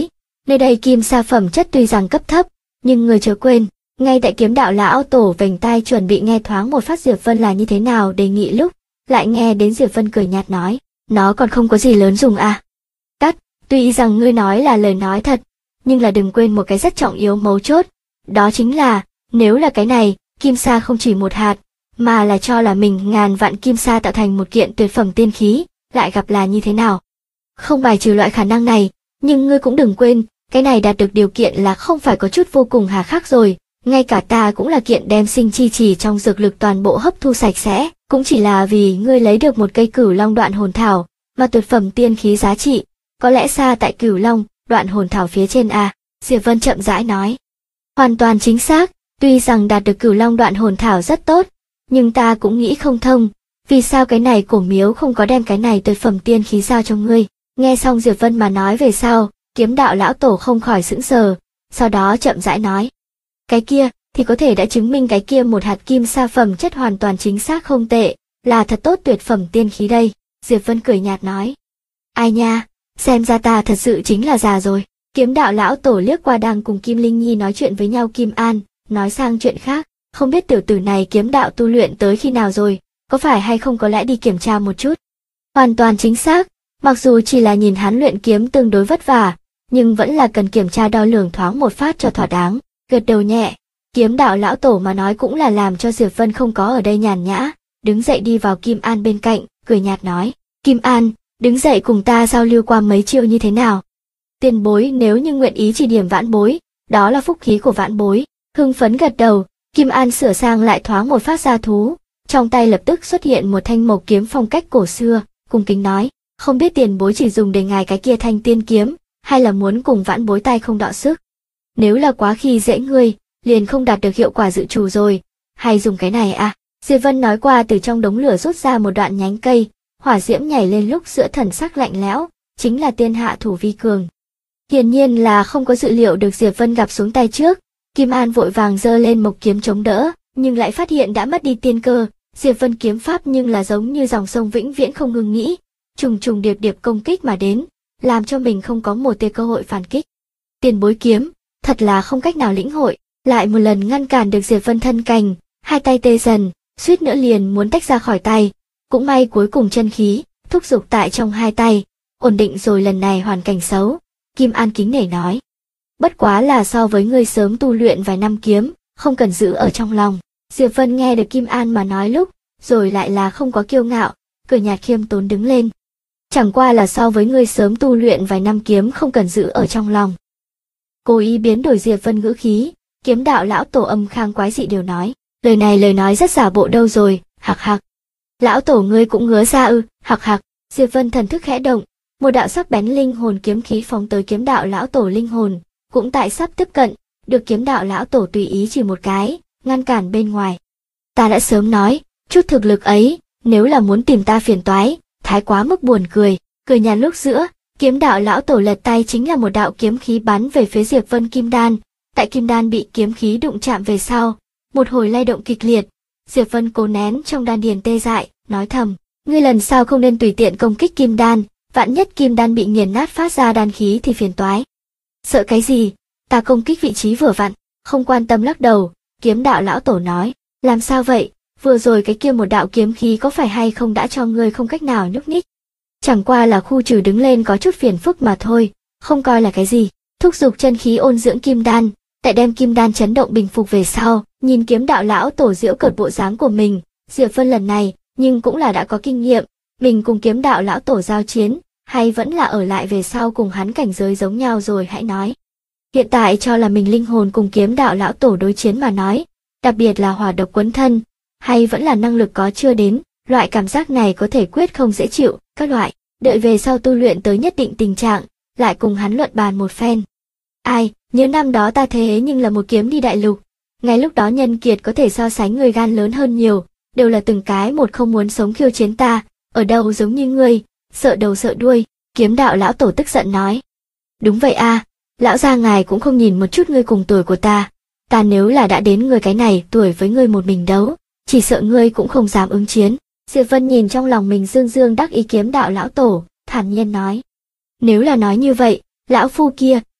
Nơi đây kim sa phẩm chất tuy rằng cấp thấp, nhưng người chớ quên, ngay tại kiếm đạo lão tổ vành tai chuẩn bị nghe thoáng một phát Diệp Vân là như thế nào đề nghị lúc, lại nghe đến Diệp Vân cười nhạt nói, nó còn không có gì lớn dùng à. Cắt, tuy rằng ngươi nói là lời nói thật, nhưng là đừng quên một cái rất trọng yếu mấu chốt, đó chính là, nếu là cái này, kim sa không chỉ một hạt, mà là cho là mình ngàn vạn kim sa tạo thành một kiện tuyệt phẩm tiên khí, lại gặp là như thế nào. Không bài trừ loại khả năng này, nhưng ngươi cũng đừng quên, cái này đạt được điều kiện là không phải có chút vô cùng hà khắc rồi, ngay cả ta cũng là kiện đem sinh chi chỉ trong dược lực toàn bộ hấp thu sạch sẽ, cũng chỉ là vì ngươi lấy được một cây Cửu Long đoạn hồn thảo, mà tuyệt phẩm tiên khí giá trị, có lẽ xa tại Cửu Long đoạn hồn thảo phía trên à, Diệp Vân chậm rãi nói. Hoàn toàn chính xác, tuy rằng đạt được Cửu Long đoạn hồn thảo rất tốt, nhưng ta cũng nghĩ không thông, vì sao cái này cổ miếu không có đem cái này tuyệt phẩm tiên khí giao cho ngươi. Nghe xong Diệp Vân mà nói về sau, kiếm đạo lão tổ không khỏi sững sờ, sau đó chậm rãi nói. Cái kia, thì có thể đã chứng minh cái kia một hạt kim sa phẩm chất hoàn toàn chính xác không tệ, là thật tốt tuyệt phẩm tiên khí đây, Diệp Vân cười nhạt nói. Ai nha, xem ra ta thật sự chính là già rồi. Kiếm đạo lão tổ liếc qua đang cùng Kim Linh Nhi nói chuyện với nhau Kim An, nói sang chuyện khác, không biết tiểu tử này kiếm đạo tu luyện tới khi nào rồi, có phải hay không có lẽ đi kiểm tra một chút. Hoàn toàn chính xác, mặc dù chỉ là nhìn hắn luyện kiếm tương đối vất vả, nhưng vẫn là cần kiểm tra đo lường thoáng một phát cho thỏa đáng, gật đầu nhẹ. Kiếm đạo lão tổ mà nói cũng là làm cho Diệp Vân không có ở đây nhàn nhã, đứng dậy đi vào Kim An bên cạnh, cười nhạt nói, Kim An, đứng dậy cùng ta giao lưu qua mấy chiêu như thế nào. Tiền bối nếu như nguyện ý chỉ điểm vãn bối, đó là phúc khí của vãn bối. Hưng phấn gật đầu, Kim An sửa sang lại thoáng một phát ra thú, trong tay lập tức xuất hiện một thanh mộc kiếm phong cách cổ xưa, cung kính nói, không biết tiền bối chỉ dùng để ngài cái kia thanh tiên kiếm, hay là muốn cùng vãn bối tay không đọ sức. Nếu là quá khi dễ ngươi, liền không đạt được hiệu quả dự trù rồi, hay dùng cái này à? Diệp Vân nói qua từ trong đống lửa rút ra một đoạn nhánh cây, hỏa diễm nhảy lên lúc giữa thần sắc lạnh lẽo, chính là tiên hạ thủ vi cường. Hiển nhiên là không có dự liệu được Diệp Vân gặp xuống tay trước, Kim An vội vàng giơ lên mộc kiếm chống đỡ, nhưng lại phát hiện đã mất đi tiên cơ, Diệp Vân kiếm pháp nhưng là giống như dòng sông vĩnh viễn không ngừng nghỉ, trùng trùng điệp điệp công kích mà đến, làm cho mình không có một tia cơ hội phản kích. Tiền bối kiếm, thật là không cách nào lĩnh hội, lại một lần ngăn cản được Diệp Vân thân cành, hai tay tê dần, suýt nữa liền muốn tách ra khỏi tay, cũng may cuối cùng chân khí thúc giục tại trong hai tay, ổn định rồi lần này hoàn cảnh xấu. Kim An kính nể nói, bất quá là so với ngươi sớm tu luyện vài năm kiếm, không cần giữ ở trong lòng. Diệp Vân nghe được Kim An mà nói lúc, rồi lại là không có kiêu ngạo, cười nhạt khiêm tốn đứng lên. Chẳng qua là so với ngươi sớm tu luyện vài năm kiếm không cần giữ ở trong lòng. Cố ý biến đổi Diệp Vân ngữ khí, kiếm đạo lão tổ âm khang quái dị điều nói, lời nói rất giả bộ đâu rồi, hạc hạc. Lão tổ ngươi cũng ngứa ra ư, hạc hạc. Diệp Vân thần thức khẽ động, một đạo sắc bén linh hồn kiếm khí phóng tới kiếm đạo lão tổ linh hồn, cũng tại sắp tiếp cận, được kiếm đạo lão tổ tùy ý chỉ một cái, ngăn cản bên ngoài. Ta đã sớm nói, chút thực lực ấy, nếu là muốn tìm ta phiền toái, thái quá mức buồn cười, cười nhạt lúc giữa, kiếm đạo lão tổ lật tay chính là một đạo kiếm khí bắn về phía Diệp Vân kim đan, tại kim đan bị kiếm khí đụng chạm về sau, một hồi lay động kịch liệt, Diệp Vân cố nén trong đan điền tê dại, nói thầm, ngươi lần sau không nên tùy tiện công kích kim đan, vạn nhất kim đan bị nghiền nát phát ra đan khí thì phiền toái. Sợ cái gì, ta công kích vị trí vừa vặn, không quan tâm lắc đầu, kiếm đạo lão tổ nói, làm sao vậy, vừa rồi cái kia một đạo kiếm khí có phải hay không đã cho ngươi không cách nào nhúc nhích. Chẳng qua là khu trừ đứng lên có chút phiền phức mà thôi, không coi là cái gì, thúc giục chân khí ôn dưỡng kim đan, tại đem kim đan chấn động bình phục về sau, nhìn kiếm đạo lão tổ giễu cợt bộ dáng của mình, Diệp Vân lần này, nhưng cũng là đã có kinh nghiệm, mình cùng kiếm đạo lão tổ giao chiến, hay vẫn là ở lại về sau cùng hắn cảnh giới giống nhau rồi hãy nói. Hiện tại cho là mình linh hồn cùng kiếm đạo lão tổ đối chiến mà nói, đặc biệt là hỏa độc quấn thân, hay vẫn là năng lực có chưa đến, loại cảm giác này có thể quyết không dễ chịu, các loại, đợi về sau tu luyện tới nhất định tình trạng, lại cùng hắn luận bàn một phen. Ai, nhớ năm đó ta thế nhưng là một kiếm đi đại lục, ngay lúc đó nhân kiệt có thể so sánh người gan lớn hơn nhiều, đều là từng cái một không muốn sống khiêu chiến ta, ở đâu giống như ngươi, sợ đầu sợ đuôi, kiếm đạo lão tổ tức giận nói. Đúng vậy a, lão gia ngài cũng không nhìn một chút ngươi cùng tuổi của ta nếu là đã đến người cái này tuổi với ngươi một mình đấu, chỉ sợ ngươi cũng không dám ứng chiến. Diệp Vân nhìn trong lòng mình dương dương đắc ý kiếm đạo lão tổ, thản nhiên nói. Nếu là nói như vậy, lão phu kia,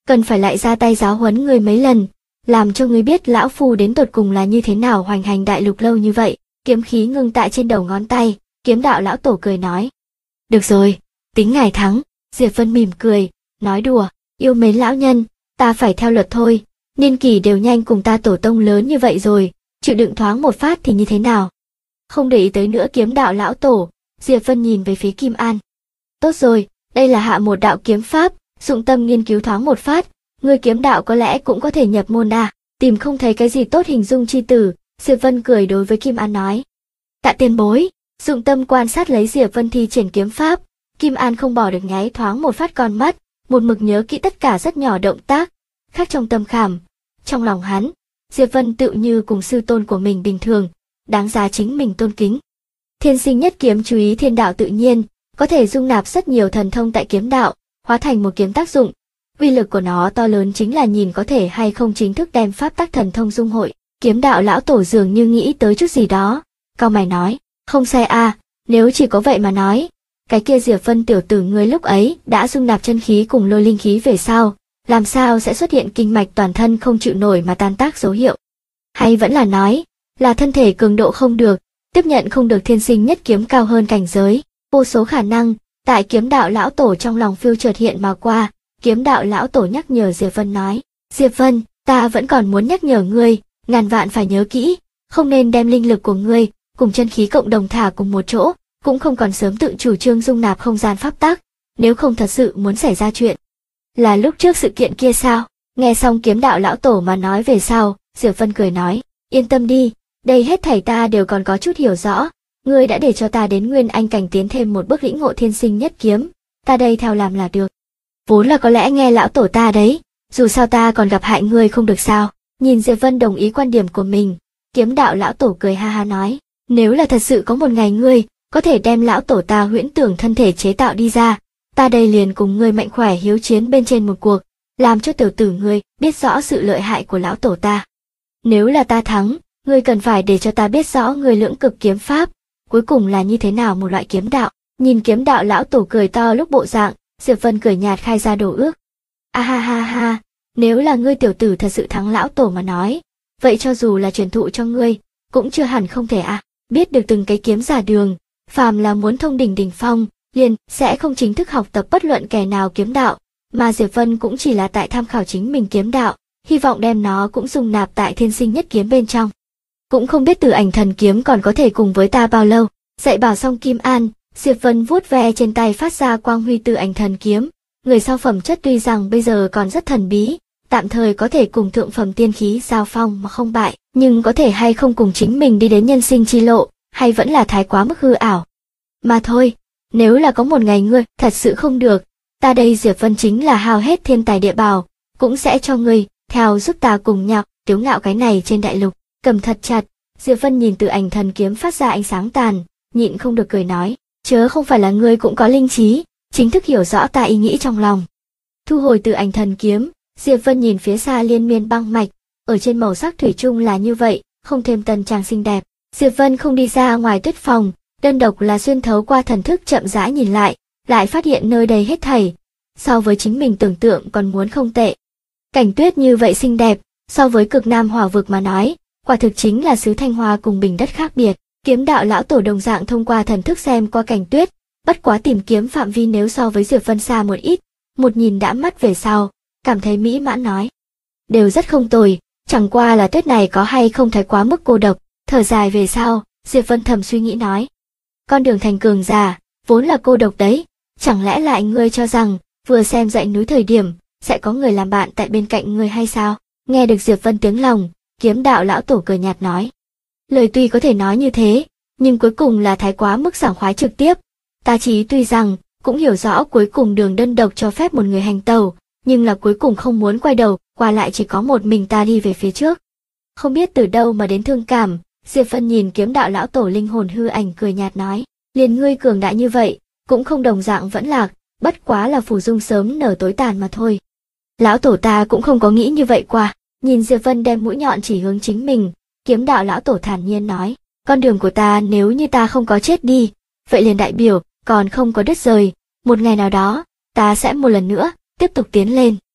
cần phải lại ra tay giáo huấn ngươi mấy lần, làm cho ngươi biết lão phu đến tột cùng là như thế nào hoành hành đại lục lâu như vậy. Kiếm khí ngưng tại trên đầu ngón tay, Kiếm đạo lão tổ cười nói. Được rồi, tính ngài thắng. Diệp Vân mỉm cười, nói đùa, yêu mến lão nhân, ta phải theo luật thôi, niên kỷ đều nhanh cùng ta tổ tông lớn như vậy rồi, chịu đựng thoáng một phát thì như thế nào. Không để ý tới nữa Kiếm đạo lão tổ, Diệp Vân nhìn về phía Kim An. Tốt rồi, đây là hạ một đạo kiếm pháp, dụng tâm nghiên cứu thoáng một phát, ngươi kiếm đạo có lẽ cũng có thể nhập môn à, tìm không thấy cái gì tốt hình dung chi tử, Diệp Vân cười đối với Kim An nói. Tạ tiền bối, dụng tâm quan sát lấy Diệp Vân thi triển kiếm pháp, Kim An không bỏ được nháy thoáng một phát con mắt, một mực nhớ kỹ tất cả rất nhỏ động tác, khắc trong tâm khảm. Trong lòng hắn, Diệp Vân tựu như cùng sư tôn của mình bình thường, đáng giá chính mình tôn kính. Thiên sinh nhất kiếm chú ý thiên đạo tự nhiên, có thể dung nạp rất nhiều thần thông tại kiếm đạo, hóa thành một kiếm tác dụng. Uy lực của nó to lớn chính là nhìn có thể hay không chính thức đem pháp tắc thần thông dung hội. Kiếm đạo lão tổ dường như nghĩ tới chút gì đó, cau mày nói, không sai à, nếu chỉ có vậy mà nói, cái kia Diệp Vân tiểu tử ngươi lúc ấy đã dung nạp chân khí cùng lôi linh khí về sau, làm sao sẽ xuất hiện kinh mạch toàn thân không chịu nổi mà tan tác dấu hiệu? Hay vẫn là nói, là thân thể cường độ không được, tiếp nhận không được thiên sinh nhất kiếm cao hơn cảnh giới, vô số khả năng, tại kiếm đạo lão tổ trong lòng phiêu chợt hiện mà qua, kiếm đạo lão tổ nhắc nhở Diệp Vân nói, Diệp Vân, ta vẫn còn muốn nhắc nhở ngươi, ngàn vạn phải nhớ kỹ, không nên đem linh lực của ngươi cùng chân khí cộng đồng thả cùng một chỗ, cũng không còn sớm tự chủ trương dung nạp không gian pháp tắc, nếu không thật sự muốn xảy ra chuyện. Là lúc trước sự kiện kia sao? Nghe xong kiếm đạo lão tổ mà nói về sau, Diệp Vân cười nói, yên tâm đi, đây hết thảy ta đều còn có chút hiểu rõ, ngươi đã để cho ta đến Nguyên Anh cảnh tiến thêm một bước lĩnh ngộ thiên sinh nhất kiếm, ta đây theo làm là được. Vốn là có lẽ nghe lão tổ ta đấy, dù sao ta còn gặp hại ngươi không được sao. Nhìn Diệp Vân đồng ý quan điểm của mình, kiếm đạo lão tổ cười ha ha nói, nếu là thật sự có một ngày ngươi có thể đem lão tổ ta huyễn tưởng thân thể chế tạo đi ra, ta đây liền cùng ngươi mạnh khỏe hiếu chiến bên trên một cuộc, làm cho tiểu tử ngươi biết rõ sự lợi hại của lão tổ ta. Nếu là ta thắng, ngươi cần phải để cho ta biết rõ ngươi lưỡng cực kiếm pháp, cuối cùng là như thế nào một loại kiếm đạo. Nhìn kiếm đạo lão tổ cười to lúc bộ dạng, Diệp Vân cười nhạt khai ra đồ ước. A ha ha ha, nếu là ngươi tiểu tử thật sự thắng lão tổ mà nói, vậy cho dù là truyền thụ cho ngươi, cũng chưa hẳn không thể à, biết được từng cái kiếm giả đường, phàm là muốn thông đỉnh đỉnh phong, liền sẽ không chính thức học tập bất luận kẻ nào kiếm đạo, mà Diệp Vân cũng chỉ là tại tham khảo chính mình kiếm đạo, hy vọng đem nó cũng dung nạp tại thiên sinh nhất kiếm bên trong. Cũng không biết Tử Ảnh Thần kiếm còn có thể cùng với ta bao lâu. Dạy bảo xong Kim An, Diệp Vân vuốt ve trên tay phát ra quang huy Tử Ảnh Thần kiếm, người sau phẩm chất tuy rằng bây giờ còn rất thần bí, tạm thời có thể cùng thượng phẩm tiên khí giao phong mà không bại, nhưng có thể hay không cùng chính mình đi đến nhân sinh chi lộ, hay vẫn là thái quá mức hư ảo. Mà thôi, nếu là có một ngày ngươi thật sự không được, ta đây Diệp Vân chính là hao hết thiên tài địa bảo, cũng sẽ cho ngươi theo giúp ta cùng nhau tiếu ngạo cái này trên đại lục. Cầm thật chặt, Diệp Vân nhìn Tử Ảnh Thần kiếm phát ra ánh sáng tàn, nhịn không được cười nói, chớ không phải là ngươi cũng có linh trí, chính thức hiểu rõ ta ý nghĩ trong lòng. Thu hồi Tử Ảnh Thần kiếm, Diệp Vân nhìn phía xa liên miên băng mạch, ở trên màu sắc thủy chung là như vậy, không thêm tân trang xinh đẹp. Diệp Vân không đi ra ngoài tuyết phòng, đơn độc là xuyên thấu qua thần thức chậm rãi nhìn lại phát hiện nơi đây hết thảy, so với chính mình tưởng tượng còn muốn không tệ. Cảnh tuyết như vậy xinh đẹp, so với cực nam hỏa vực mà nói, quả thực chính là xứ Thanh Hoa cùng bình đất khác biệt. Kiếm đạo lão tổ đồng dạng thông qua thần thức xem qua cảnh tuyết, bất quá tìm kiếm phạm vi nếu so với Diệp Vân xa một ít, một nhìn đã mắt về sau, cảm thấy mỹ mãn nói. Đều rất không tồi, chẳng qua là tuyết này có hay không thấy quá mức cô độc, thở dài về sau, Diệp Vân thầm suy nghĩ nói. Con đường thành cường giả, vốn là cô độc đấy, chẳng lẽ lại ngươi cho rằng, vừa xem dãy núi thời điểm, sẽ có người làm bạn tại bên cạnh ngươi hay sao? Nghe được Diệp Vân tiếng lòng, kiếm đạo lão tổ cười nhạt nói. Lời tuy có thể nói như thế, nhưng cuối cùng là thái quá mức sảng khoái trực tiếp. Ta chỉ tuy rằng, cũng hiểu rõ cuối cùng đường đơn độc cho phép một người hành tẩu, nhưng là cuối cùng không muốn quay đầu, qua lại chỉ có một mình ta đi về phía trước. Không biết từ đâu mà đến thương cảm, Diệp Vân nhìn kiếm đạo lão tổ linh hồn hư ảnh cười nhạt nói, liền ngươi cường đại như vậy, cũng không đồng dạng vẫn lạc, bất quá là phù dung sớm nở tối tàn mà thôi. Lão tổ ta cũng không có nghĩ như vậy qua. Nhìn Diệp Vân đem mũi nhọn chỉ hướng chính mình, kiếm đạo lão tổ thản nhiên nói, con đường của ta nếu như ta không có chết đi, vậy liền đại biểu, còn không có đứt rời, một ngày nào đó, ta sẽ một lần nữa, tiếp tục tiến lên.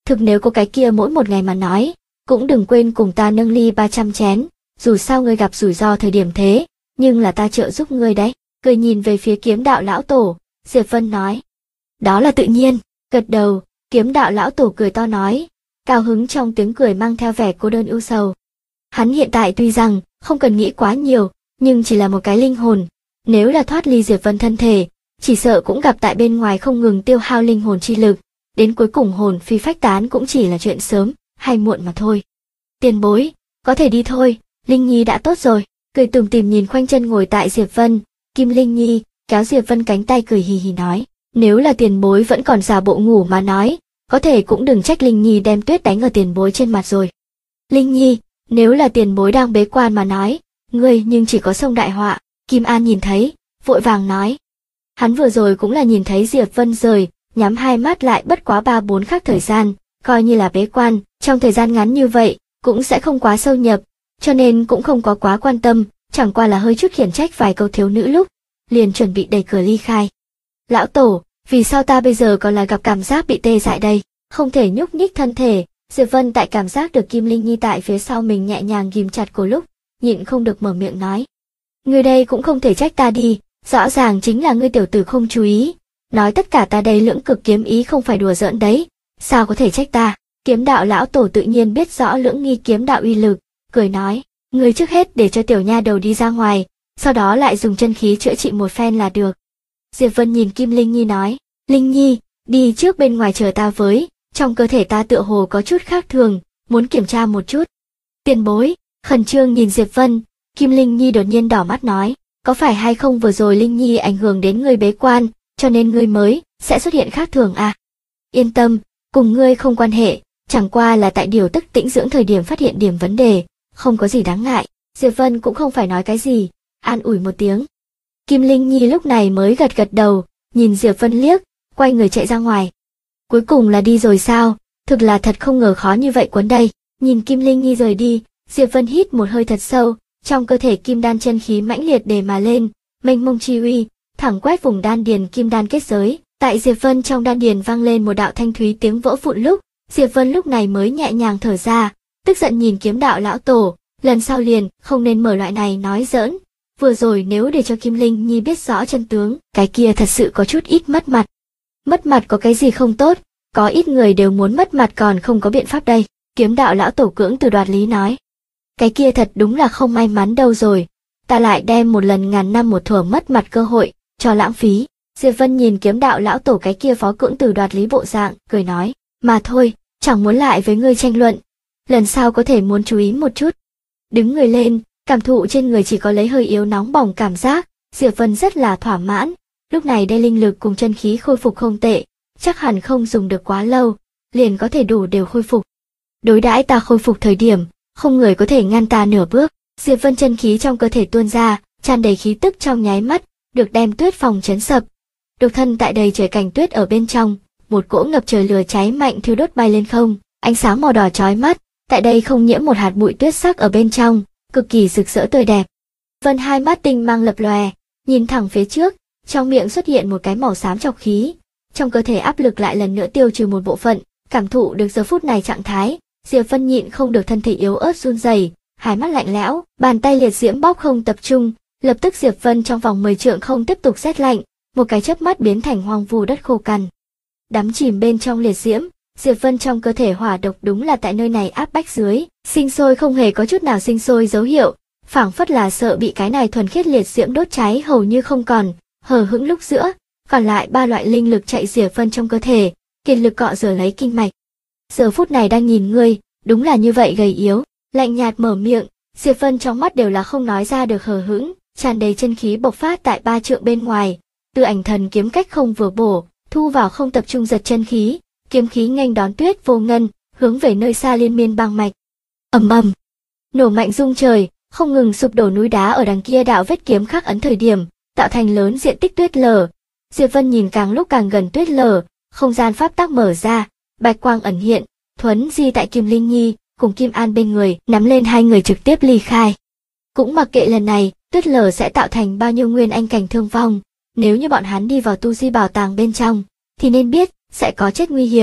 Thực nếu có cái kia mỗi một ngày mà nói, cũng đừng quên cùng ta nâng ly 300 chén, dù sao ngươi gặp rủi ro thời điểm thế, nhưng là ta trợ giúp ngươi đấy. Cười nhìn về phía kiếm đạo lão tổ, Diệp Vân nói. Đó là tự nhiên, gật đầu, kiếm đạo lão tổ cười to nói, cao hứng trong tiếng cười mang theo vẻ cô đơn ưu sầu. Hắn hiện tại tuy rằng không cần nghĩ quá nhiều, nhưng chỉ là một cái linh hồn, nếu là thoát ly Diệp Vân thân thể, chỉ sợ cũng gặp tại bên ngoài không ngừng tiêu hao linh hồn chi lực, đến cuối cùng hồn phi phách tán cũng chỉ là chuyện sớm hay muộn mà thôi. Tiền bối, có thể đi thôi, Linh Nhi đã tốt rồi, cười tủm tỉm nhìn khoanh chân ngồi tại Diệp Vân, Kim Linh Nhi kéo Diệp Vân cánh tay cười hì hì nói, nếu là tiền bối vẫn còn giả bộ ngủ mà nói, có thể cũng đừng trách Linh Nhi đem tuyết đánh ở tiền bối trên mặt rồi. Linh Nhi, nếu là tiền bối đang bế quan mà nói, ngươi nhưng chỉ có sông đại họa. Kim An nhìn thấy, vội vàng nói. Hắn vừa rồi cũng là nhìn thấy Diệp Vân rời, nhắm hai mắt lại bất quá 3-4 khắc thời gian, coi như là bế quan, trong thời gian ngắn như vậy, cũng sẽ không quá sâu nhập, cho nên cũng không có quá quan tâm, chẳng qua là hơi chút khiển trách vài câu thiếu nữ lúc, liền chuẩn bị đẩy cửa ly khai. Lão tổ, vì sao ta bây giờ còn là gặp cảm giác bị tê dại đây, không thể nhúc nhích thân thể, Diệp Vân tại cảm giác được Kim Linh Nhi tại phía sau mình nhẹ nhàng ghim chặt cổ lúc, nhịn không được mở miệng nói. Ngươi đây cũng không thể trách ta đi, rõ ràng chính là ngươi tiểu tử không chú ý, nói tất cả ta đây lưỡng cực kiếm ý không phải đùa giỡn đấy, sao có thể trách ta. Kiếm đạo lão tổ tự nhiên biết rõ lưỡng nghi kiếm đạo uy lực, cười nói, ngươi trước hết để cho tiểu nha đầu đi ra ngoài, sau đó lại dùng chân khí chữa trị một phen là được. Diệp Vân nhìn Kim Linh Nhi nói, Linh Nhi, đi trước bên ngoài chờ ta với, trong cơ thể ta tựa hồ có chút khác thường, muốn kiểm tra một chút. Tiền bối, khẩn trương nhìn Diệp Vân, Kim Linh Nhi đột nhiên đỏ mắt nói, có phải hay không vừa rồi Linh Nhi ảnh hưởng đến ngươi bế quan, cho nên ngươi mới sẽ xuất hiện khác thường à? Yên tâm, cùng ngươi không quan hệ, chẳng qua là tại điều tức tĩnh dưỡng thời điểm phát hiện điểm vấn đề, không có gì đáng ngại. Diệp Vân cũng không phải nói cái gì, an ủi một tiếng. Kim Linh Nhi lúc này mới gật gật đầu, nhìn Diệp Vân liếc, quay người chạy ra ngoài. Cuối cùng là đi rồi sao, thực là thật không ngờ khó như vậy quấn đây. Nhìn Kim Linh Nhi rời đi, Diệp Vân hít một hơi thật sâu, trong cơ thể kim đan chân khí mãnh liệt đề mà lên, mênh mông chi uy, thẳng quét vùng đan điền kim đan kết giới. Tại Diệp Vân trong đan điền vang lên một đạo thanh thúy tiếng vỡ vụn lúc, Diệp Vân lúc này mới nhẹ nhàng thở ra, tức giận nhìn kiếm đạo lão tổ, lần sau liền không nên mở loại này nói giỡn. Vừa rồi nếu để cho Kim Linh Nhi biết rõ chân tướng, cái kia thật sự có chút ít mất mặt. Mất mặt có cái gì không tốt, có ít người đều muốn mất mặt còn không có biện pháp đây. Kiếm đạo lão tổ cưỡng từ đoạt lý nói. Cái kia thật đúng là không may mắn đâu rồi, ta lại đem một lần ngàn năm một thuở mất mặt cơ hội, cho lãng phí. Diệp Vân nhìn kiếm đạo lão tổ cái kia phó cưỡng từ đoạt lý bộ dạng, cười nói, mà thôi, chẳng muốn lại với ngươi tranh luận, lần sau có thể muốn chú ý một chút. Đứng người lên, cảm thụ trên người chỉ có lấy hơi yếu nóng bỏng cảm giác, Diệp Vân rất là thỏa mãn, lúc này đây linh lực cùng chân khí khôi phục không tệ, chắc hẳn không dùng được quá lâu, liền có thể đủ đều khôi phục. Đối đãi ta khôi phục thời điểm, không người có thể ngăn ta nửa bước. Diệp Vân chân khí trong cơ thể tuôn ra, tràn đầy khí tức trong nháy mắt, được đem tuyết phòng chấn sập. Độc thân tại đầy trời cảnh tuyết ở bên trong, một cỗ ngập trời lửa cháy mạnh thiêu đốt bay lên không, ánh sáng màu đỏ chói mắt, tại đây không nhiễm một hạt bụi tuyết sắc ở bên trong, cực kỳ rực rỡ tươi đẹp. Vân hai mắt tinh mang lập lòe, nhìn thẳng phía trước, trong miệng xuất hiện một cái màu xám trọc khí, trong cơ thể áp lực lại lần nữa tiêu trừ một bộ phận, cảm thụ được giờ phút này trạng thái, Diệp Vân nhịn không được thân thể yếu ớt run rẩy, hai mắt lạnh lẽo, bàn tay liệt diễm bóc không tập trung, lập tức Diệp Vân trong vòng 10 trượng không tiếp tục rét lạnh, một cái chớp mắt biến thành hoang vu đất khô cằn. Đắm chìm bên trong liệt diễm, Diệp Vân trong cơ thể hỏa độc đúng là tại nơi này áp bách dưới, sinh sôi không hề có chút nào sinh sôi dấu hiệu, phảng phất là sợ bị cái này thuần khiết liệt diễm đốt cháy hầu như không còn, hờ hững lúc giữa, còn lại ba loại linh lực chạy Diệp Vân trong cơ thể, kiệt lực cọ rửa lấy kinh mạch. Giờ phút này đang nhìn ngươi, đúng là như vậy gầy yếu, lạnh nhạt mở miệng, Diệp Vân trong mắt đều là không nói ra được hờ hững, tràn đầy chân khí bộc phát tại 3 trượng bên ngoài, Tư Ảnh Thần kiếm cách không vừa bổ, thu vào không tập trung giật chân khí, kiếm khí nghênh đón tuyết vô ngân, hướng về nơi xa liên miên băng mạch. Ầm ầm, nổ mạnh rung trời, không ngừng sụp đổ núi đá ở đằng kia đạo vết kiếm khắc ấn thời điểm, tạo thành lớn diện tích tuyết lở. Diệp Vân nhìn càng lúc càng gần tuyết lở, không gian pháp tắc mở ra, bạch quang ẩn hiện, thuấn di tại Kim Linh Nhi cùng Kim An bên người, nắm lên hai người trực tiếp ly khai. Cũng mặc kệ lần này, tuyết lở sẽ tạo thành bao nhiêu nguyên anh cảnh thương vong, nếu như bọn hắn đi vào tu di bảo tàng bên trong, thì nên biết sẽ có chết nguy hiểm.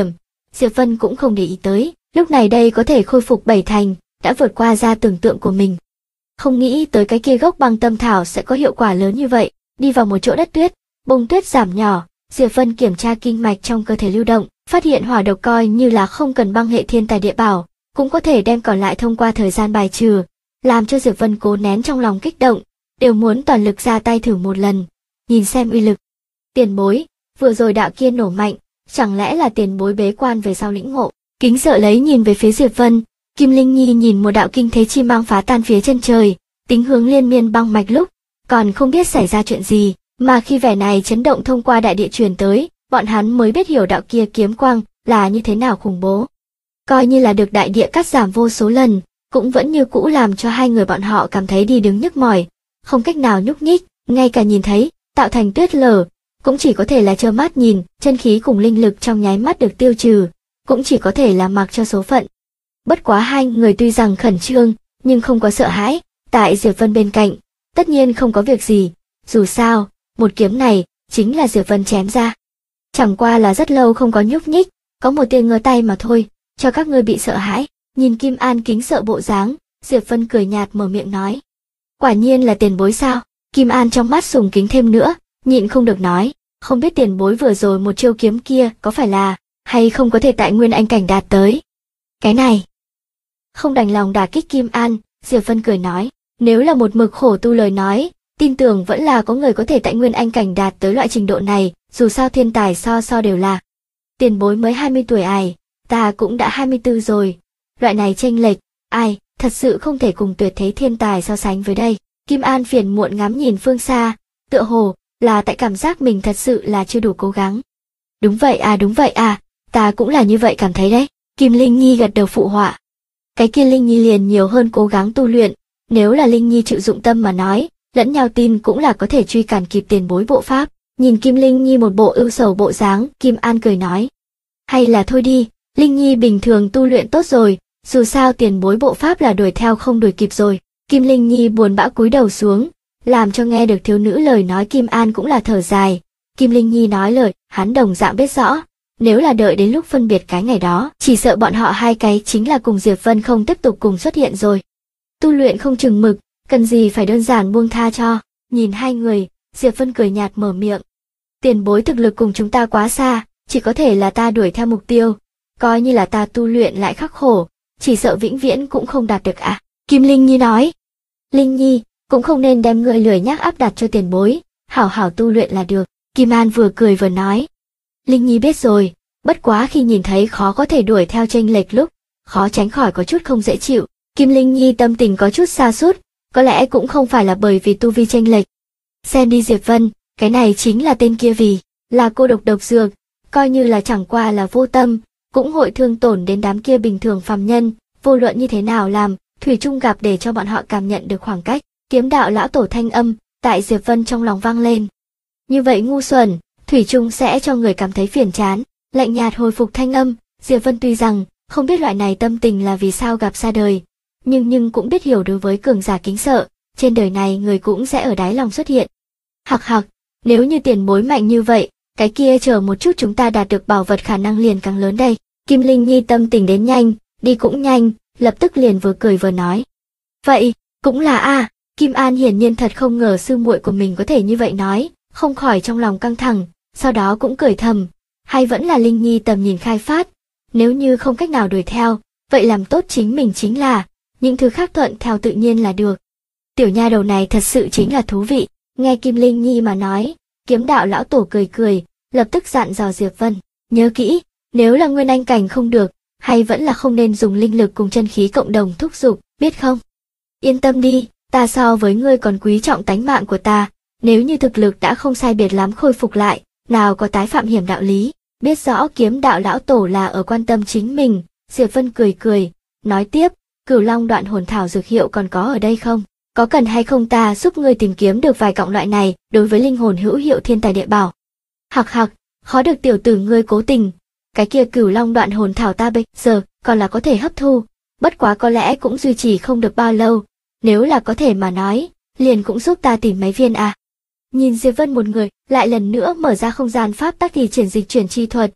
Diệp Vân cũng không để ý tới, lúc này đây có thể khôi phục 7 thành, đã vượt qua ra tưởng tượng của mình. Không nghĩ tới cái kia gốc băng tâm thảo sẽ có hiệu quả lớn như vậy, đi vào một chỗ đất tuyết, bông tuyết giảm nhỏ, Diệp Vân kiểm tra kinh mạch trong cơ thể lưu động, phát hiện hỏa độc coi như là không cần băng hệ thiên tài địa bảo, cũng có thể đem còn lại thông qua thời gian bài trừ, làm cho Diệp Vân cố nén trong lòng kích động, đều muốn toàn lực ra tay thử một lần, nhìn xem uy lực. Tiền bối, vừa rồi đạo kia nổ mạnh, chẳng lẽ là tiền bối bế quan về sau lĩnh ngộ? Kính sợ lấy nhìn về phía Diệp Vân, Kim Linh Nhi nhìn một đạo kinh thế chi mang phá tan phía chân trời, tính hướng liên miên băng mạch lúc, còn không biết xảy ra chuyện gì, mà khi vẻ này chấn động thông qua đại địa truyền tới, bọn hắn mới biết hiểu đạo kia kiếm quang là như thế nào khủng bố. Coi như là được đại địa cắt giảm vô số lần, cũng vẫn như cũ làm cho hai người bọn họ cảm thấy đi đứng nhức mỏi, không cách nào nhúc nhích, ngay cả nhìn thấy, tạo thành tuyết lở, cũng chỉ có thể là trơ mắt nhìn, chân khí cùng linh lực trong nháy mắt được tiêu trừ, cũng chỉ có thể là mặc cho số phận. Bất quá hai người tuy rằng khẩn trương, nhưng không có sợ hãi, tại Diệp Vân bên cạnh, tất nhiên không có việc gì, dù sao, một kiếm này, chính là Diệp Vân chém ra. Chẳng qua là rất lâu không có nhúc nhích, có một tia ngơ tay mà thôi, cho các ngươi bị sợ hãi. Nhìn Kim An kính sợ bộ dáng, Diệp Vân cười nhạt mở miệng nói. Quả nhiên là tiền bối sao? Kim An trong mắt sùng kính thêm nữa, nhịn không được nói, không biết tiền bối vừa rồi một chiêu kiếm kia có phải là, hay không có thể tại nguyên anh cảnh đạt tới. Cái này, không đành lòng đả kích Kim An, Diệp Vân cười nói, nếu là một mực khổ tu lời nói, tin tưởng vẫn là có người có thể tại nguyên anh cảnh đạt tới loại trình độ này, dù sao thiên tài so đều là. Tiền bối mới 20 tuổi ải, ta cũng đã 24 rồi, loại này chênh lệch, ai, thật sự không thể cùng tuyệt thế thiên tài so sánh với đây. Kim An phiền muộn ngắm nhìn phương xa, tựa hồ là tại cảm giác mình thật sự là chưa đủ cố gắng. Đúng vậy à, ta cũng là như vậy cảm thấy đấy. Kim Linh Nhi gật đầu phụ họa. Cái kia Linh Nhi liền nhiều hơn cố gắng tu luyện, nếu là Linh Nhi chịu dụng tâm mà nói, lẫn nhau tin cũng là có thể truy cản kịp tiền bối bộ pháp. Nhìn Kim Linh Nhi một bộ ưu sầu bộ dáng, Kim An cười nói. Hay là thôi đi, Linh Nhi bình thường tu luyện tốt rồi, dù sao tiền bối bộ pháp là đuổi theo không đuổi kịp rồi. Kim Linh Nhi buồn bã cúi đầu xuống, làm cho nghe được thiếu nữ lời nói Kim An cũng là thở dài. Kim Linh Nhi nói lời, hắn đồng dạng biết rõ, nếu là đợi đến lúc phân biệt cái ngày đó, chỉ sợ bọn họ hai cái chính là cùng Diệp Vân không tiếp tục cùng xuất hiện rồi. Tu luyện không chừng mực, cần gì phải đơn giản buông tha cho. Nhìn hai người, Diệp Vân cười nhạt mở miệng. Tiền bối thực lực cùng chúng ta quá xa, chỉ có thể là ta đuổi theo mục tiêu, coi như là ta tu luyện lại khắc khổ, chỉ sợ vĩnh viễn cũng không đạt được à. Kim Linh Nhi nói. Linh Nhi, cũng không nên đem người lười nhác áp đặt cho tiền bối, hảo hảo tu luyện là được. Kim An vừa cười vừa nói. Linh Nhi biết rồi, bất quá khi nhìn thấy khó có thể đuổi theo chênh lệch lúc, khó tránh khỏi có chút không dễ chịu. Kim Linh Nhi tâm tình có chút sa sút, có lẽ cũng không phải là bởi vì tu vi chênh lệch. Xem đi Diệp Vân, cái này chính là tên kia vì, là cô độc dược, coi như là chẳng qua là vô tâm, cũng hội thương tổn đến đám kia bình thường phàm nhân, vô luận như thế nào làm, thủy chung gặp để cho bọn họ cảm nhận được khoảng cách. Kiếm đạo lão tổ thanh âm, tại Diệp Vân trong lòng vang lên. Như vậy ngu xuẩn, thủy chung sẽ cho người cảm thấy phiền chán. Lạnh nhạt hồi phục thanh âm, Diệp Vân tuy rằng không biết loại này tâm tình là vì sao gặp xa đời, nhưng cũng biết hiểu đối với cường giả kính sợ, trên đời này người cũng sẽ ở đáy lòng xuất hiện. Hặc hặc, nếu như tiền bối mạnh như vậy, cái kia chờ một chút chúng ta đạt được bảo vật khả năng liền càng lớn đây. Kim Linh Nhi tâm tình đến nhanh, đi cũng nhanh, lập tức liền vừa cười vừa nói. Vậy, cũng là a. Kim An hiển nhiên thật không ngờ sư muội của mình có thể như vậy nói, không khỏi trong lòng căng thẳng, sau đó cũng cười thầm, hay vẫn là Linh Nhi tầm nhìn khai phát, nếu như không cách nào đuổi theo, vậy làm tốt chính mình chính là, những thứ khác thuận theo tự nhiên là được. Tiểu nha đầu này thật sự chính là thú vị, nghe Kim Linh Nhi mà nói, kiếm đạo lão tổ cười cười, lập tức dặn dò Diệp Vân, nhớ kỹ, nếu là nguyên anh cảnh không được, hay vẫn là không nên dùng linh lực cùng chân khí cộng đồng thúc giục, biết không? Yên tâm đi, ta so với ngươi còn quý trọng tánh mạng của ta, nếu như thực lực đã không sai biệt lắm khôi phục lại, nào có tái phạm hiểm đạo lý. Biết rõ kiếm đạo lão tổ là ở quan tâm chính mình, Diệp Vân cười cười, nói tiếp, Cửu Long đoạn hồn thảo dược hiệu còn có ở đây không? Có cần hay không ta giúp ngươi tìm kiếm được vài cọng loại này, đối với linh hồn hữu hiệu thiên tài địa bảo. Hặc hặc, khó được tiểu tử ngươi cố tình, cái kia Cửu Long đoạn hồn thảo ta bây giờ còn là có thể hấp thu, bất quá có lẽ cũng duy trì không được bao lâu, nếu là có thể mà nói, liền cũng giúp ta tìm mấy viên à. Nhìn Diệp Vân một người, lại lần nữa mở ra không gian pháp tắc thì triển dịch chuyển chi thuật.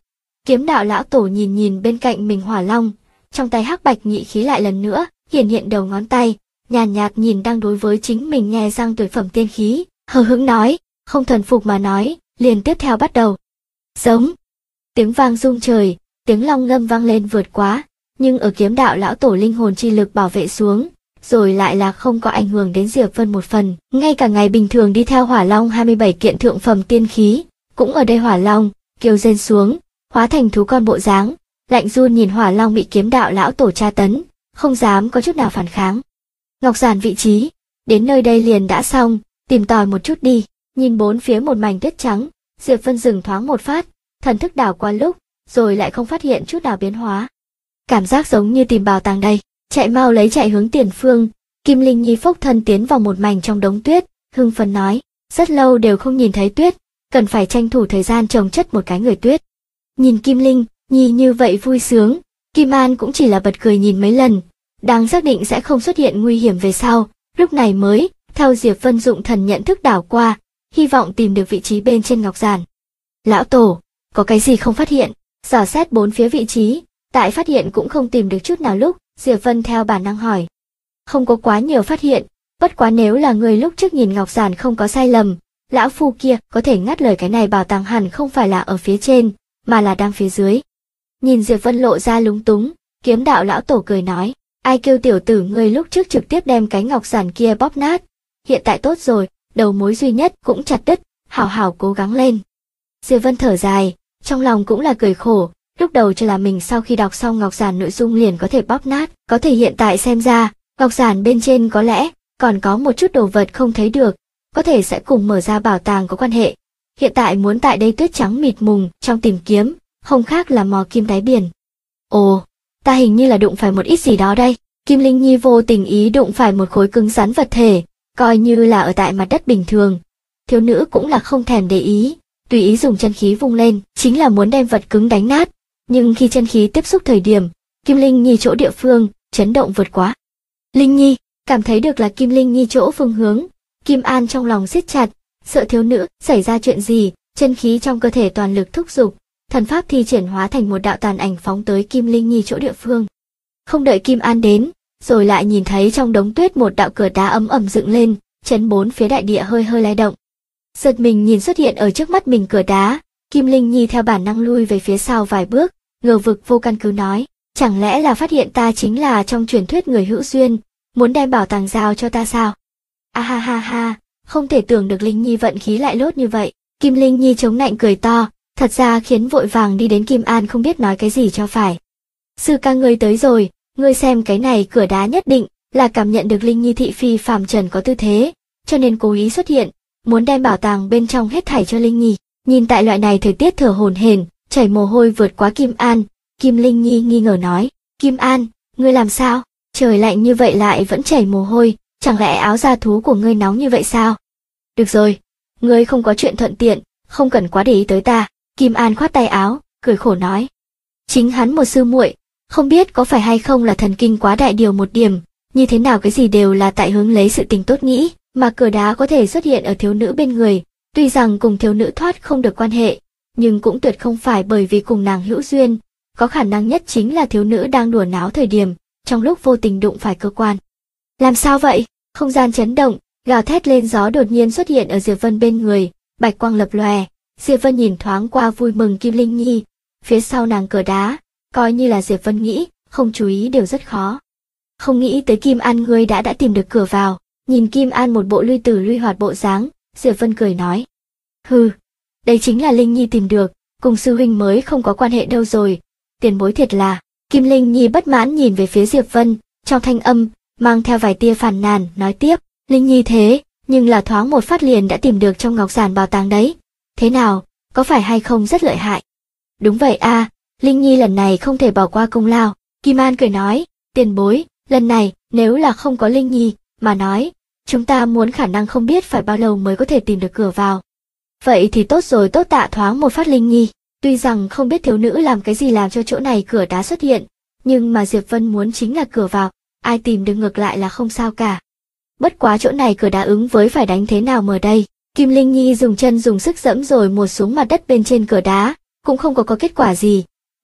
Kiếm đạo lão tổ nhìn nhìn bên cạnh mình hỏa long, trong tay hắc bạch nhị khí lại lần nữa hiện hiện đầu ngón tay, nhàn nhạt nhìn đang đối với chính mình nghe răng tuyệt phẩm tiên khí, hờ hững nói, không thuần phục mà nói, liền tiếp theo bắt đầu. Giống. Tiếng vang rung trời, tiếng long ngâm vang lên vượt quá, nhưng ở kiếm đạo lão tổ linh hồn chi lực bảo vệ xuống, rồi lại là không có ảnh hưởng đến Diệp Vân một phần. Ngay cả ngày bình thường đi theo hỏa long 27 kiện thượng phẩm tiên khí, cũng ở đây hỏa long kêu rên xuống, hóa thành thú con bộ dáng, lạnh run nhìn hỏa long bị kiếm đạo lão tổ tra tấn, không dám có chút nào phản kháng. Ngọc giản vị trí, đến nơi đây liền đã xong, tìm tòi một chút đi. Nhìn bốn phía một mảnh tuyết trắng, Diệp Vân dừng thoáng một phát, thần thức đảo qua lúc, rồi lại không phát hiện chút nào biến hóa. Cảm giác giống như tìm bảo tàng đây, chạy mau lấy chạy hướng tiền phương. Kim Linh Nhi phốc thân tiến vào một mảnh trong đống tuyết, hưng phấn nói, rất lâu đều không nhìn thấy tuyết, cần phải tranh thủ thời gian trồng chất một cái người tuyết. Nhìn Kim Linh Nhi như vậy vui sướng, Kim An cũng chỉ là bật cười nhìn mấy lần, đang xác định sẽ không xuất hiện nguy hiểm về sau, lúc này mới theo Diệp Vân dụng thần nhận thức đảo qua, hy vọng tìm được vị trí bên trên ngọc giản. Lão tổ, có cái gì không phát hiện? Dò xét bốn phía vị trí, tại phát hiện cũng không tìm được chút nào lúc, Diệp Vân theo bản năng hỏi. Không có quá nhiều phát hiện, bất quá nếu là người lúc trước nhìn ngọc giản không có sai lầm, lão phu kia có thể ngắt lời cái này bảo tàng hẳn không phải là ở phía trên, mà là đang phía dưới. Nhìn Diệp Vân lộ ra lúng túng, kiếm đạo lão tổ cười nói, ai kêu tiểu tử ngươi lúc trước trực tiếp đem cái ngọc giản kia bóp nát, hiện tại tốt rồi, đầu mối duy nhất cũng chặt đứt, hảo hảo cố gắng lên. Diệp Vân thở dài, trong lòng cũng là cười khổ, lúc đầu cho là mình sau khi đọc xong ngọc giản nội dung liền có thể bóp nát, có thể hiện tại xem ra, ngọc giản bên trên có lẽ còn có một chút đồ vật không thấy được, có thể sẽ cùng mở ra bảo tàng có quan hệ. Hiện tại muốn tại đây tuyết trắng mịt mùng trong tìm kiếm, không khác là mò kim đáy biển. Ồ, ta hình như là đụng phải một ít gì đó đây. Kim Linh Nhi vô tình ý đụng phải một khối cứng rắn vật thể, coi như là ở tại mặt đất bình thường. Thiếu nữ cũng là không thèm để ý, tùy ý dùng chân khí vung lên, chính là muốn đem vật cứng đánh nát. Nhưng khi chân khí tiếp xúc thời điểm, Kim Linh Nhi chỗ địa phương, chấn động vượt quá. Linh Nhi, cảm thấy được là Kim Linh Nhi chỗ phương hướng, Kim An trong lòng siết chặt, sợ thiếu nữ xảy ra chuyện gì, chân khí trong cơ thể toàn lực thúc giục, thần pháp thi triển hóa thành một đạo tàn ảnh phóng tới Kim Linh Nhi chỗ địa phương. Không đợi Kim An đến, rồi lại nhìn thấy trong đống tuyết một đạo cửa đá ấm ẩm dựng lên, chấn bốn phía đại địa hơi hơi lay động. Giật mình nhìn xuất hiện ở trước mắt mình cửa đá, Kim Linh Nhi theo bản năng lui về phía sau vài bước, ngờ vực vô căn cứ nói, chẳng lẽ là phát hiện ta chính là trong truyền thuyết người hữu duyên, muốn đem bảo tàng giao cho ta sao? A ha ha ha, không thể tưởng được Linh Nhi vận khí lại lốt như vậy. Kim Linh Nhi chống nạnh cười to, thật ra khiến vội vàng đi đến Kim An không biết nói cái gì cho phải. Sư ca ngươi tới rồi, ngươi xem cái này cửa đá nhất định là cảm nhận được Linh Nhi thị phi phàm trần có tư thế, cho nên cố ý xuất hiện, muốn đem bảo tàng bên trong hết thảy cho Linh Nhi. Nhìn tại loại này thời tiết thở hổn hển, chảy mồ hôi vượt quá Kim An, Kim Linh Nhi nghi ngờ nói, Kim An, ngươi làm sao? Trời lạnh như vậy lại vẫn chảy mồ hôi, chẳng lẽ áo da thú của ngươi nóng như vậy sao? Được rồi, ngươi không có chuyện thuận tiện, không cần quá để ý tới ta. Kim An khoát tay áo, cười khổ nói. Chính hắn một sư muội, không biết có phải hay không là thần kinh quá đại điều một điểm, như thế nào cái gì đều là tại hướng lấy sự tình tốt nghĩ, mà cửa đá có thể xuất hiện ở thiếu nữ bên người, tuy rằng cùng thiếu nữ thoát không được quan hệ, nhưng cũng tuyệt không phải bởi vì cùng nàng hữu duyên, có khả năng nhất chính là thiếu nữ đang đùa náo thời điểm, trong lúc vô tình đụng phải cơ quan. Làm sao vậy? Không gian chấn động, gào thét lên gió đột nhiên xuất hiện ở Diệp Vân bên người, bạch quang lập lòe. Diệp Vân nhìn thoáng qua vui mừng Kim Linh Nhi, phía sau nàng cửa đá, coi như là Diệp Vân nghĩ, không chú ý đều rất khó. Không nghĩ tới Kim An ngươi đã tìm được cửa vào, nhìn Kim An một bộ lui tử lui hoạt bộ dáng, Diệp Vân cười nói. Hừ, đây chính là Linh Nhi tìm được, cùng sư huynh mới không có quan hệ đâu rồi, tiền bối thiệt là. Kim Linh Nhi bất mãn nhìn về phía Diệp Vân, trong thanh âm, mang theo vài tia phàn nàn, nói tiếp, Linh Nhi thế, nhưng là thoáng một phát liền đã tìm được trong ngọc giản bảo tàng đấy. Thế nào, có phải hay không rất lợi hại? Đúng vậy a, Linh Nhi lần này không thể bỏ qua công lao. Kim An cười nói, tiền bối, lần này, nếu là không có Linh Nhi, mà nói, chúng ta muốn khả năng không biết phải bao lâu mới có thể tìm được cửa vào. Vậy thì tốt rồi, tốt tạ thoáng một phát Linh Nhi. Tuy rằng không biết thiếu nữ làm cái gì làm cho chỗ này cửa đá xuất hiện, nhưng mà Diệp Vân muốn chính là cửa vào, ai tìm được ngược lại là không sao cả. Bất quá chỗ này cửa đá ứng với phải đánh thế nào mở đây. Kim Linh Nhi dùng chân dùng sức dẫm rồi một xuống mặt đất bên trên cửa đá, cũng không có kết quả gì,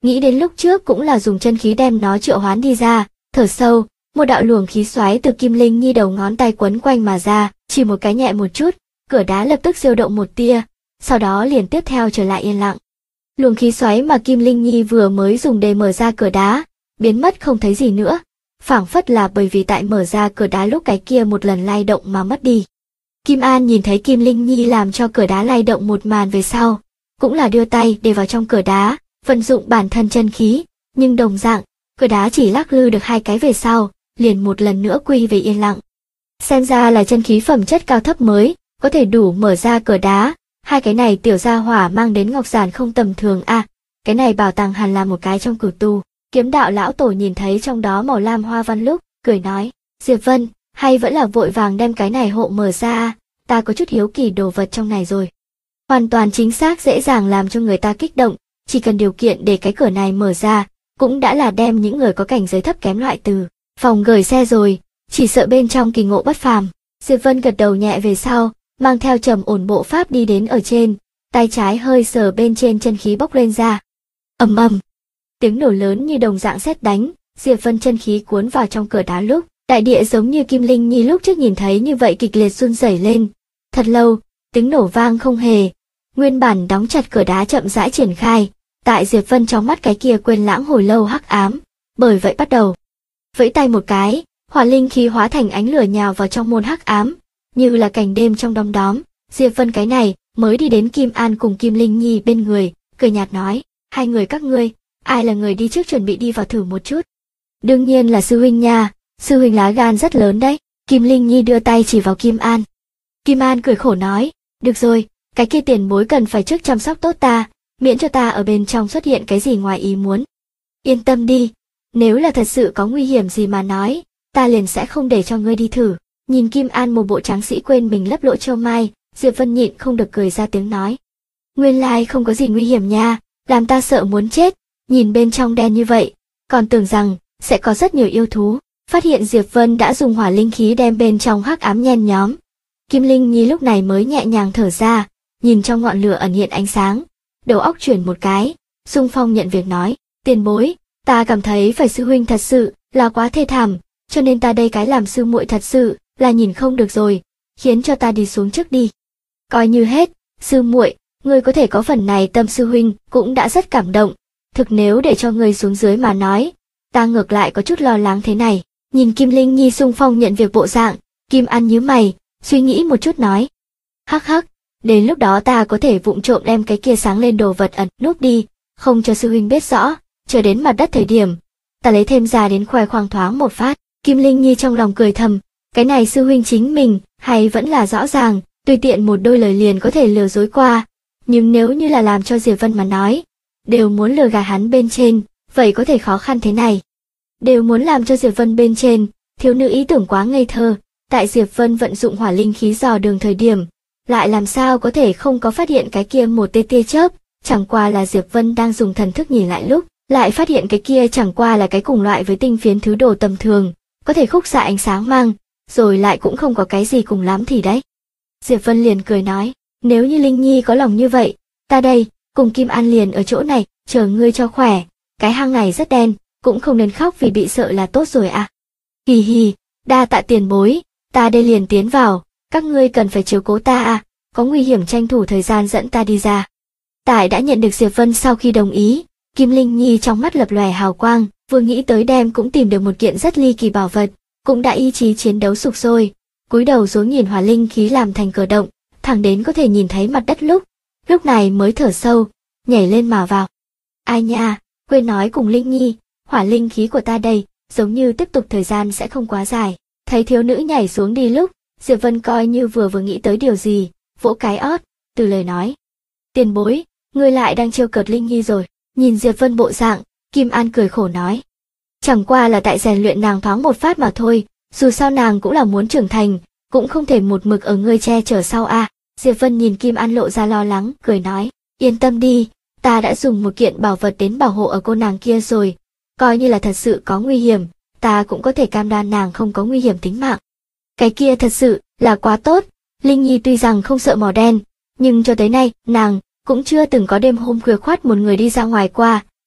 Nghĩ đến lúc trước cũng là dùng chân khí đem nó triệu hoán đi ra, thở sâu, một đạo luồng khí xoáy từ Kim Linh Nhi đầu ngón tay quấn quanh mà ra, chỉ một cái nhẹ một chút, cửa đá lập tức diêu động một tia, sau đó liền tiếp theo trở lại yên lặng. Luồng khí xoáy mà Kim Linh Nhi vừa mới dùng để mở ra cửa đá, biến mất không thấy gì nữa, phảng phất là bởi vì tại mở ra cửa đá lúc cái kia một lần lay động mà mất đi. Kim An nhìn thấy Kim Linh Nhi làm cho cửa đá lay động một màn về sau, cũng là đưa tay để vào trong cửa đá, vận dụng bản thân chân khí, nhưng đồng dạng, cửa đá chỉ lắc lư được 2 cái về sau, liền một lần nữa quy về yên lặng. Xem ra là chân khí phẩm chất cao thấp mới, có thể đủ mở ra cửa đá, 2 cái này tiểu gia hỏa mang đến ngọc giản không tầm thường a, cái này bảo tàng hẳn là một cái trong cửu tu. Kiếm đạo lão tổ nhìn thấy trong đó màu lam hoa văn lúc, cười nói, Diệp Vân, hay vẫn là vội vàng đem cái này hộ mở ra a, ta có chút hiếu kỳ đồ vật trong này rồi. Hoàn toàn chính xác dễ dàng làm cho người ta kích động, chỉ cần điều kiện để cái cửa này mở ra, cũng đã là đem những người có cảnh giới thấp kém loại từ phòng gửi xe rồi, chỉ sợ bên trong kỳ ngộ bất phàm. Diệp Vân gật đầu nhẹ về sau, mang theo trầm ổn bộ pháp đi đến ở trên, tay trái hơi sờ bên trên chân khí bốc lên ra. Ầm ầm, tiếng nổ lớn như đồng dạng sét đánh, Diệp Vân chân khí cuốn vào trong cửa đá lúc, đại địa giống như Kim Linh Nhi lúc trước nhìn thấy như vậy kịch liệt run rẩy lên. Thật lâu, tiếng nổ vang không hề, nguyên bản đóng chặt cửa đá chậm rãi triển khai, tại Diệp Vân trong mắt cái kia quên lãng hồi lâu hắc ám, bởi vậy bắt đầu. Vẫy tay một cái, hỏa linh khí hóa thành ánh lửa nhào vào trong môn hắc ám, như là cảnh đêm trong đom đóm. Diệp Vân cái này mới đi đến Kim An cùng Kim Linh Nhi bên người, cười nhạt nói, 2 người các ngươi, ai là người đi trước chuẩn bị đi vào thử một chút. Đương nhiên là sư huynh nha, sư huynh lá gan rất lớn đấy. Kim Linh Nhi đưa tay chỉ vào Kim An. Kim An cười khổ nói, được rồi, cái kia tiền bối cần phải trước chăm sóc tốt ta, miễn cho ta ở bên trong xuất hiện cái gì ngoài ý muốn. Yên tâm đi, nếu là thật sự có nguy hiểm gì mà nói, ta liền sẽ không để cho ngươi đi thử. Nhìn Kim An một bộ tráng sĩ quên mình lấp lỗ châu mai, Diệp Vân nhịn không được cười ra tiếng nói. Nguyên lai không có gì nguy hiểm nha, làm ta sợ muốn chết, nhìn bên trong đen như vậy, còn tưởng rằng sẽ có rất nhiều yêu thú. Phát hiện Diệp Vân đã dùng hỏa linh khí đem bên trong hắc ám nhen nhóm. Kim Linh Nhi lúc này mới nhẹ nhàng thở ra, nhìn trong ngọn lửa ẩn hiện ánh sáng, đầu óc chuyển một cái, xung phong nhận việc nói, tiền bối, ta cảm thấy phải sư huynh thật sự là quá thê thảm, cho nên ta đây cái làm sư muội thật sự là nhìn không được rồi, khiến cho ta đi xuống trước đi. Coi như hết, sư muội, ngươi có thể có phần này tâm sư huynh cũng đã rất cảm động, thực nếu để cho ngươi xuống dưới mà nói, ta ngược lại có chút lo lắng thế này. Nhìn Kim Linh Nhi xung phong nhận việc bộ dạng, Kim An nhíu mày, suy nghĩ một chút nói. Hắc hắc, đến lúc đó ta có thể vụng trộm đem cái kia sáng lên đồ vật ẩn núp đi, không cho sư huynh biết rõ, chờ đến mặt đất thời điểm, ta lấy thêm ra đến khoe khoang thoáng một phát. Kim Linh Nhi trong lòng cười thầm, cái này sư huynh chính mình, hay vẫn là rõ ràng, tùy tiện một đôi lời liền có thể lừa dối qua, nhưng nếu như là làm cho Diệp Vân mà nói, đều muốn lừa gạt hắn bên trên, vậy có thể khó khăn thế này. Đều muốn làm cho Diệp Vân bên trên, thiếu nữ ý tưởng quá ngây thơ, tại Diệp Vân vận dụng hỏa linh khí dò đường thời điểm, lại làm sao có thể không có phát hiện cái kia một tia chớp, chẳng qua là Diệp Vân đang dùng thần thức nhìn lại lúc, lại phát hiện cái kia chẳng qua là cái cùng loại với tinh phiến thứ đồ tầm thường, có thể khúc xạ ánh sáng mang, rồi lại cũng không có cái gì cùng lắm thì đấy. Diệp Vân liền cười nói, nếu như Linh Nhi có lòng như vậy, ta đây, cùng Kim An liền ở chỗ này, chờ ngươi cho khỏe, cái hang này rất đen, cũng không nên khóc vì bị sợ là tốt rồi à. Hì hì, đa tạ tiền bối, ta đây liền tiến vào, các ngươi cần phải chiếu cố ta à, có nguy hiểm tranh thủ thời gian dẫn ta đi ra. Tại đã nhận được Diệp Vân sau khi đồng ý, Kim Linh Nhi trong mắt lập lòe hào quang, vừa nghĩ tới đem cũng tìm được một kiện rất ly kỳ bảo vật, cũng đã ý chí chiến đấu sục sôi, cúi đầu xuống nhìn hỏa linh khí làm thành cờ động, thẳng đến có thể nhìn thấy mặt đất lúc này mới thở sâu, nhảy lên mà vào. Ai nha, quên nói cùng Linh Nhi, hỏa linh khí của ta đây, giống như tiếp tục thời gian sẽ không quá dài. Thấy thiếu nữ nhảy xuống đi lúc, Diệp Vân coi như vừa nghĩ tới điều gì, vỗ cái ót, từ lời nói. Tiền bối, ngươi lại đang trêu cợt Linh Nhi rồi. Nhìn Diệp Vân bộ dạng, Kim An cười khổ nói. Chẳng qua là tại rèn luyện nàng thoáng một phát mà thôi, dù sao nàng cũng là muốn trưởng thành, cũng không thể một mực ở ngươi che chở sau a. Diệp Vân nhìn Kim An lộ ra lo lắng, cười nói, yên tâm đi, ta đã dùng một kiện bảo vật đến bảo hộ ở cô nàng kia rồi, coi như là thật sự có nguy hiểm, ta cũng có thể cam đoan nàng không có nguy hiểm tính mạng. Cái kia thật sự là quá tốt, Linh Nhi tuy rằng không sợ màu đen, nhưng cho tới nay, nàng cũng chưa từng có đêm hôm khuya khoắt một người đi ra ngoài qua,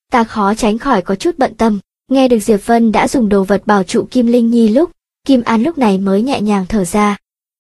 ta khó tránh khỏi có chút bận tâm. Nghe được Diệp Vân đã dùng đồ vật bảo trụ Kim Linh Nhi lúc, Kim An lúc này mới nhẹ nhàng thở ra.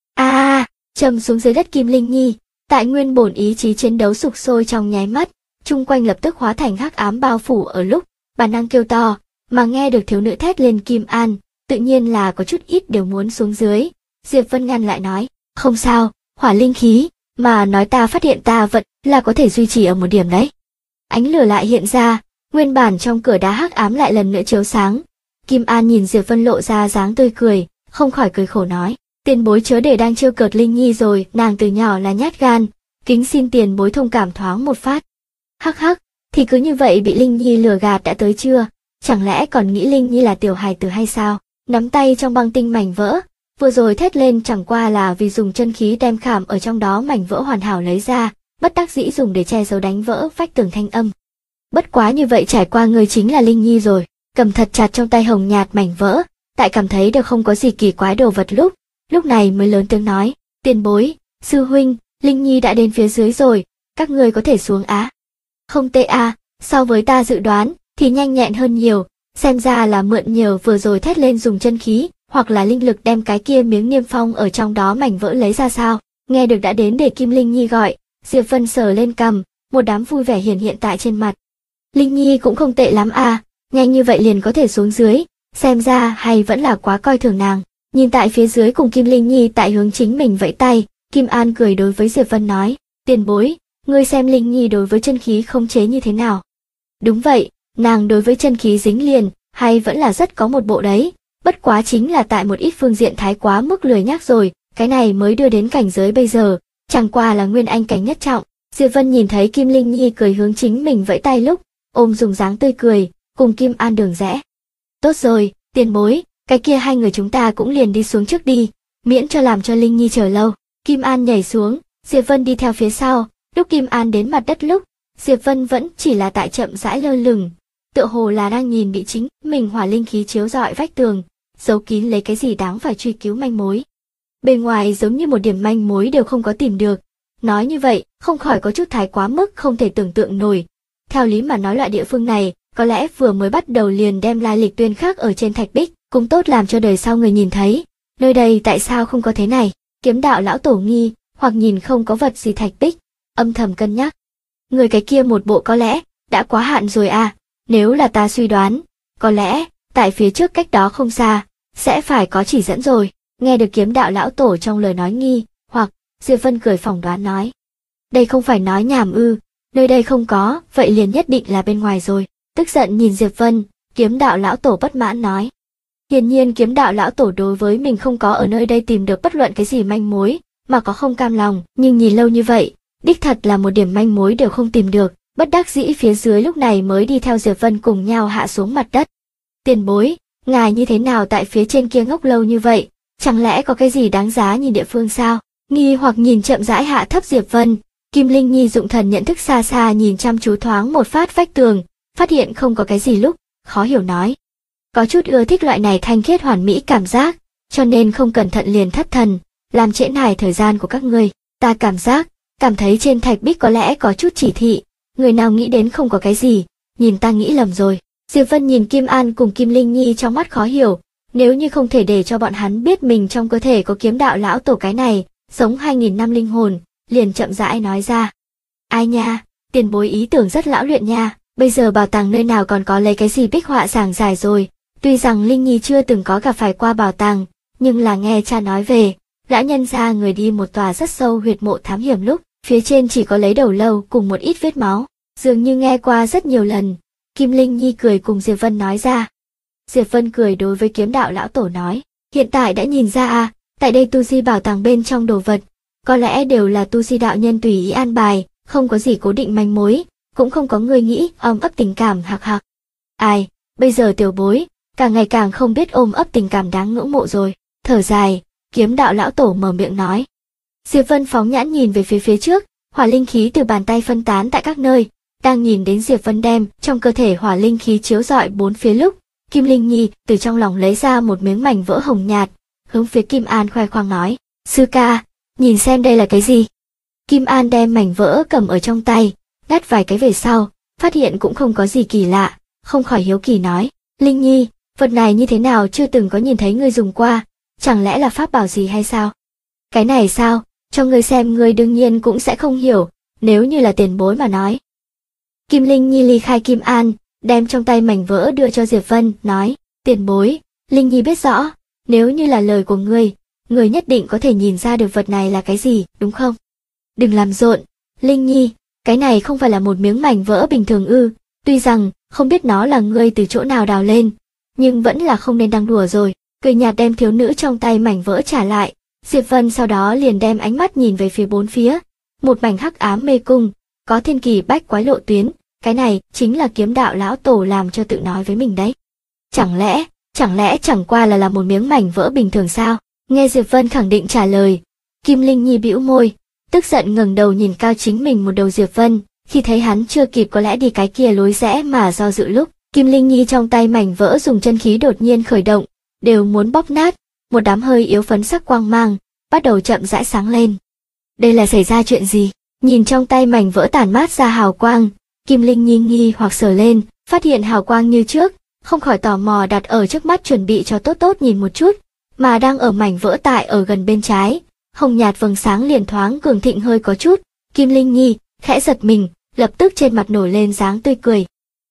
Châm xuống dưới đất Kim Linh Nhi, tại nguyên bổn ý chí chiến đấu sục sôi trong nháy mắt, chung quanh lập tức hóa thành hắc ám bao phủ ở lúc bản năng kêu to, mà nghe được thiếu nữ thét lên Kim An, tự nhiên là có chút ít đều muốn xuống dưới. Diệp Vân ngăn lại nói, không sao, hỏa linh khí, mà nói ta phát hiện ta vẫn là có thể duy trì ở một điểm đấy. Ánh lửa lại hiện ra, nguyên bản trong cửa đá hắc ám lại lần nữa chiếu sáng. Kim An nhìn Diệp Vân lộ ra dáng tươi cười, không khỏi cười khổ nói, tiền bối chớ để đang trêu cợt Linh Nhi rồi, nàng từ nhỏ là nhát gan, kính xin tiền bối thông cảm thoáng một phát. Hắc hắc, thì cứ như vậy bị Linh Nhi lừa gạt đã tới chưa, chẳng lẽ còn nghĩ Linh Nhi là tiểu hài tử hay sao? Nắm tay trong băng tinh mảnh vỡ, vừa rồi thét lên chẳng qua là vì dùng chân khí đem khảm ở trong đó mảnh vỡ hoàn hảo lấy ra, bất đắc dĩ dùng để che giấu đánh vỡ vách tường thanh âm. Bất quá như vậy trải qua người chính là Linh Nhi rồi, cầm thật chặt trong tay hồng nhạt mảnh vỡ, tại cảm thấy đều không có gì kỳ quái đồ vật lúc này mới lớn tiếng nói, tiền bối, sư huynh, Linh Nhi đã đến phía dưới rồi, các người có thể xuống á. Không tệ so với ta dự đoán, thì nhanh nhẹn hơn nhiều, xem ra là mượn nhờ vừa rồi thét lên dùng chân khí, hoặc là linh lực đem cái kia miếng niêm phong ở trong đó mảnh vỡ lấy ra sao. Nghe được đã đến để Kim Linh Nhi gọi, Diệp Vân sờ lên cằm, một đám vui vẻ hiện tại trên mặt. Linh Nhi cũng không tệ lắm nhanh như vậy liền có thể xuống dưới, xem ra hay vẫn là quá coi thường nàng. Nhìn tại phía dưới cùng Kim Linh Nhi tại hướng chính mình vẫy tay, Kim An cười đối với Diệp Vân nói, tiền bối, ngươi xem Linh Nhi đối với chân khí khống chế như thế nào. Đúng vậy, nàng đối với chân khí dính liền, hay vẫn là rất có một bộ đấy, bất quá chính là tại một ít phương diện thái quá mức lười nhác rồi, cái này mới đưa đến cảnh giới bây giờ, chẳng qua là nguyên anh cảnh nhất trọng. Diệp Vân nhìn thấy Kim Linh Nhi cười hướng chính mình vẫy tay lúc, ôm dùng dáng tươi cười, cùng Kim An đường rẽ. Tốt rồi, tiền bối, cái kia hai người chúng ta cũng liền đi xuống trước đi, miễn cho làm cho Linh Nhi chờ lâu. Kim An nhảy xuống, Diệp Vân đi theo phía sau, lúc Kim An đến mặt đất lúc, Diệp Vân vẫn chỉ là tại chậm rãi lơ lửng, tựa hồ là đang nhìn bị chính mình hỏa linh khí chiếu rọi vách tường, giấu kín lấy cái gì đáng phải truy cứu manh mối. Bề ngoài giống như một điểm manh mối đều không có tìm được, nói như vậy, không khỏi có chút thái quá mức không thể tưởng tượng nổi. Theo lý mà nói loại địa phương này, có lẽ vừa mới bắt đầu liền đem lai lịch tuyên khắc ở trên thạch bích, cũng tốt làm cho đời sau người nhìn thấy. Nơi đây tại sao không có thế này? Kiếm đạo lão tổ nghi, hoặc nhìn không có vật gì thạch bích, âm thầm cân nhắc. Người cái kia một bộ có lẽ đã quá hạn rồi nếu là ta suy đoán, có lẽ tại phía trước cách đó không xa sẽ phải có chỉ dẫn rồi. Nghe được kiếm đạo lão tổ trong lời nói nghi, hoặc Diệp Vân cười phỏng đoán nói, đây không phải nói nhảm nơi đây không có, vậy liền nhất định là bên ngoài rồi. Tức giận nhìn Diệp Vân, kiếm đạo lão tổ bất mãn nói. Hiển nhiên kiếm đạo lão tổ đối với mình không có ở nơi đây tìm được bất luận cái gì manh mối, mà có không cam lòng, nhưng nhìn lâu như vậy, đích thật là một điểm manh mối đều không tìm được, bất đắc dĩ phía dưới lúc này mới đi theo Diệp Vân cùng nhau hạ xuống mặt đất. Tiền bối, ngài như thế nào tại phía trên kia ngốc lâu như vậy, chẳng lẽ có cái gì đáng giá nhìn địa phương sao? Nghi hoặc nhìn chậm rãi hạ thấp Diệp Vân, Kim Linh Nhi dụng thần nhận thức xa xa nhìn chăm chú thoáng một phát vách tường, phát hiện không có cái gì lúc, khó hiểu nói. Có chút ưa thích loại này thanh khiết hoàn mỹ cảm giác, cho nên không cẩn thận liền thất thần, làm trễ nải thời gian của các ngươi. Ta cảm thấy trên thạch bích có lẽ có chút chỉ thị, người nào nghĩ đến không có cái gì, nhìn ta nghĩ lầm rồi. Diệp Vân nhìn Kim An cùng Kim Linh Nhi trong mắt khó hiểu, nếu như không thể để cho bọn hắn biết mình trong cơ thể có kiếm đạo lão tổ cái này, sống 2000 năm linh hồn, liền chậm rãi nói ra. Ai nha, tiền bối ý tưởng rất lão luyện nha, bây giờ bảo tàng nơi nào còn có lấy cái gì bích họa giảng giải rồi. Tuy rằng Linh Nhi chưa từng có gặp phải qua bảo tàng, nhưng là nghe cha nói về, lão nhân gia người đi một tòa rất sâu huyệt mộ thám hiểm lúc, phía trên chỉ có lấy đầu lâu cùng một ít vết máu, dường như nghe qua rất nhiều lần. Kim Linh Nhi cười cùng Diệp Vân nói ra. Diệp Vân cười đối với kiếm đạo lão tổ nói, hiện tại đã nhìn ra tại đây tu di bảo tàng bên trong đồ vật, có lẽ đều là tu di đạo nhân tùy ý an bài, không có gì cố định manh mối, cũng không có người nghĩ ôm ấp tình cảm hạc. Ai, bây giờ tiểu bối, càng ngày càng không biết ôm ấp tình cảm đáng ngưỡng mộ rồi. Thở dài, kiếm đạo lão tổ mở miệng nói. Diệp Vân phóng nhãn nhìn về phía trước, hỏa linh khí từ bàn tay phân tán tại các nơi, đang nhìn đến Diệp Vân đem trong cơ thể hỏa linh khí chiếu rọi bốn phía lúc, Kim Linh Nhi từ trong lòng lấy ra một miếng mảnh vỡ hồng nhạt, hướng phía Kim An khoe khoang nói, sư ca, nhìn xem đây là cái gì. Kim An đem mảnh vỡ cầm ở trong tay, ngắt vài cái về sau, phát hiện cũng không có gì kỳ lạ, không khỏi hiếu kỳ nói, Linh Nhi, vật này như thế nào chưa từng có nhìn thấy ngươi dùng qua, chẳng lẽ là pháp bảo gì hay sao? Cái này sao, cho ngươi xem ngươi đương nhiên cũng sẽ không hiểu, nếu như là tiền bối mà nói. Kim Linh Nhi ly khai Kim An, đem trong tay mảnh vỡ đưa cho Diệp Vân, nói, tiền bối, Linh Nhi biết rõ, nếu như là lời của ngươi nhất định có thể nhìn ra được vật này là cái gì, đúng không? Đừng làm rộn, Linh Nhi, cái này không phải là một miếng mảnh vỡ bình thường ư, tuy rằng không biết nó là ngươi từ chỗ nào đào lên, nhưng vẫn là không nên đang đùa rồi, cười nhạt đem thiếu nữ trong tay mảnh vỡ trả lại. Diệp Vân sau đó liền đem ánh mắt nhìn về phía bốn phía, một mảnh hắc ám mê cung, có thiên kỳ bách quái lộ tuyến, cái này chính là kiếm đạo lão tổ làm cho tự nói với mình đấy. Chẳng lẽ chẳng qua là một miếng mảnh vỡ bình thường sao? Nghe Diệp Vân khẳng định trả lời, Kim Linh Nhi bĩu môi, tức giận ngẩng đầu nhìn cao chính mình một đầu Diệp Vân, khi thấy hắn chưa kịp có lẽ đi cái kia lối rẽ mà do dự lúc, Kim Linh Nhi trong tay mảnh vỡ dùng chân khí đột nhiên khởi động, đều muốn bóp nát, một đám hơi yếu phấn sắc quang mang, bắt đầu chậm rãi sáng lên. Đây là xảy ra chuyện gì? Nhìn trong tay mảnh vỡ tản mát ra hào quang, Kim Linh Nhi nghi hoặc sờ lên, phát hiện hào quang như trước, không khỏi tò mò đặt ở trước mắt chuẩn bị cho tốt nhìn một chút, mà đang ở mảnh vỡ tại ở gần bên trái, hồng nhạt vầng sáng liền thoáng cường thịnh hơi có chút, Kim Linh Nhi khẽ giật mình, lập tức trên mặt nổi lên dáng tươi cười.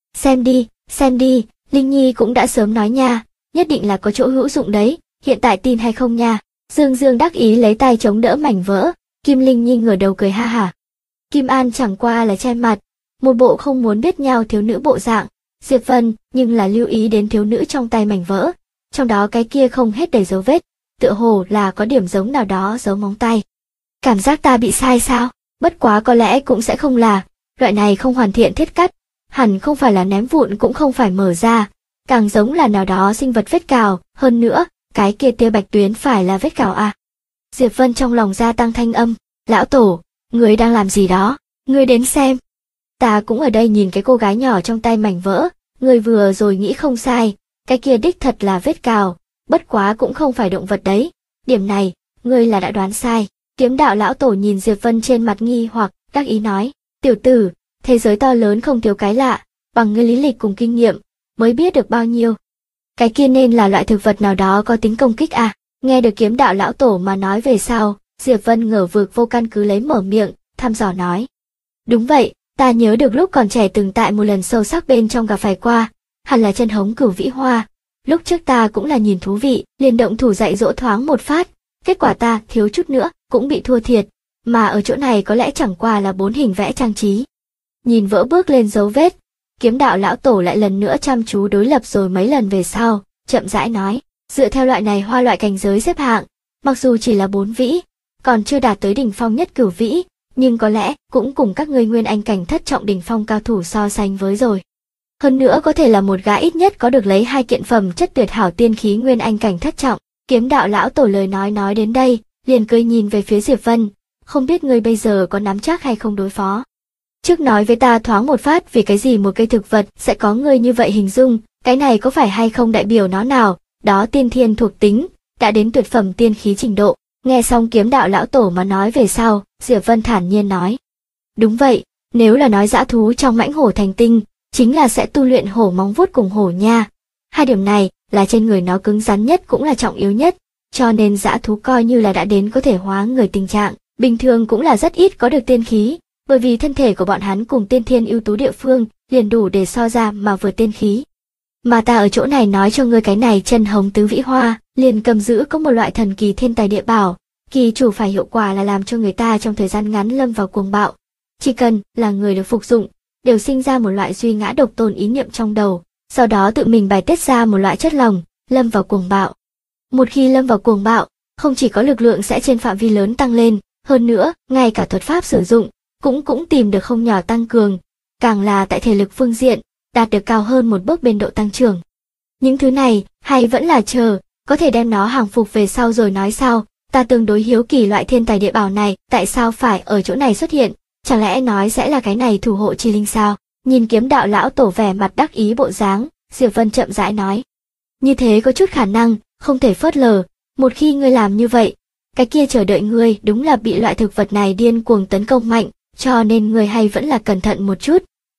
Xem đi, Linh Nhi cũng đã sớm nói nha, nhất định là có chỗ hữu dụng đấy, hiện tại tin hay không nha. Dương đắc ý lấy tay chống đỡ mảnh vỡ, Kim Linh Nhi ngửa đầu cười ha hả. Kim An chẳng qua là che mặt, một bộ không muốn biết nhau thiếu nữ bộ dạng, Diệp Vân nhưng là lưu ý đến thiếu nữ trong tay mảnh vỡ, trong đó cái kia không hết đầy dấu vết, tựa hồ là có điểm giống nào đó dấu móng tay. Cảm giác ta bị sai sao? Bất quá có lẽ cũng sẽ không là, loại này không hoàn thiện thiết cắt, hẳn không phải là ném vụn cũng không phải mở ra, càng giống là nào đó sinh vật vết cào, hơn nữa, cái kia tia bạch tuyến phải là vết cào à. Diệp Vân trong lòng gia tăng thanh âm, lão tổ, người đang làm gì đó, người đến xem. Ta cũng ở đây nhìn cái cô gái nhỏ trong tay mảnh vỡ, người vừa rồi nghĩ không sai, cái kia đích thật là vết cào, bất quá cũng không phải động vật đấy, điểm này, ngươi là đã đoán sai. Kiếm đạo lão tổ nhìn Diệp Vân trên mặt nghi hoặc, đắc ý nói, tiểu tử, thế giới to lớn không thiếu cái lạ, bằng ngươi lý lịch cùng kinh nghiệm, mới biết được bao nhiêu. Cái kia nên là loại thực vật nào đó có tính công kích à? Nghe được kiếm đạo lão tổ mà nói về sau, Diệp Vân ngờ vực vô căn cứ lấy mở miệng, thăm dò nói. Đúng vậy, ta nhớ được lúc còn trẻ từng tại một lần sâu sắc bên trong gặp phải qua, hẳn là chân hống cửu vĩ hoa. Lúc trước ta cũng là nhìn thú vị, liền động thủ dạy dỗ thoáng một phát, kết quả ta thiếu chút nữa cũng bị thua thiệt, mà ở chỗ này có lẽ chẳng qua là 4 hình vẽ trang trí. Nhìn vỡ bước lên dấu vết, kiếm đạo lão tổ lại lần nữa chăm chú đối lập rồi mấy lần về sau, chậm rãi nói, dựa theo loại này hoa loại cảnh giới xếp hạng, mặc dù chỉ là 4 vĩ, còn chưa đạt tới đỉnh phong nhất cửu vĩ, nhưng có lẽ cũng cùng các ngươi nguyên anh cảnh thất trọng đỉnh phong cao thủ so sánh với rồi. Hơn nữa có thể là một gã ít nhất có được lấy 2 kiện phẩm chất tuyệt hảo tiên khí nguyên anh cảnh thất trọng. Kiếm đạo lão tổ lời nói đến đây, liền cười nhìn về phía Diệp Vân, không biết ngươi bây giờ có nắm chắc hay không đối phó. Trước nói với ta thoáng một phát vì cái gì một cây thực vật sẽ có ngươi như vậy hình dung, cái này có phải hay không đại biểu nó nào, đó tiên thiên thuộc tính, đã đến tuyệt phẩm tiên khí trình độ. Nghe xong kiếm đạo lão tổ mà nói về sau, Diệp Vân thản nhiên nói. Đúng vậy, nếu là nói dã thú trong mãnh hổ thành tinh, chính là sẽ tu luyện hổ móng vuốt cùng hổ nha. Hai điểm này là trên người nó cứng rắn nhất cũng là trọng yếu nhất, cho nên dã thú coi như là đã đến có thể hóa người tình trạng, bình thường cũng là rất ít có được tiên khí, bởi vì thân thể của bọn hắn cùng tiên thiên ưu tú địa phương liền đủ để so ra mà vượt tiên khí. Mà ta ở chỗ này nói cho ngươi cái này chân hồng tứ vĩ hoa, liền cầm giữ có một loại thần kỳ thiên tài địa bảo, kỳ chủ phải hiệu quả là làm cho người ta trong thời gian ngắn lâm vào cuồng bạo. Chỉ cần là người được phục dụng, đều sinh ra một loại duy ngã độc tôn ý niệm trong đầu, sau đó tự mình bài tiết ra một loại chất lỏng, lâm vào cuồng bạo. Một khi lâm vào cuồng bạo, không chỉ có lực lượng sẽ trên phạm vi lớn tăng lên, hơn nữa, ngay cả thuật pháp sử dụng, cũng tìm được không nhỏ tăng cường, càng là tại thể lực phương diện, đạt được cao hơn một bước bên độ tăng trưởng. Những thứ này, hay vẫn là chờ, có thể đem nó hàng phục về sau rồi nói sao, ta tương đối hiếu kỳ loại thiên tài địa bảo này, tại sao phải ở chỗ này xuất hiện, chẳng lẽ nói sẽ là cái này thủ hộ chi linh sao? Nhìn kiếm đạo lão tổ vẻ mặt đắc ý bộ dáng, Diệp Vân chậm rãi nói. Như thế có chút khả năng, không thể phớt lờ, một khi ngươi làm như vậy, cái kia chờ đợi ngươi đúng là bị loại thực vật này điên cuồng tấn công mạnh, cho nên ngươi hay vẫn là cẩn thận một chút.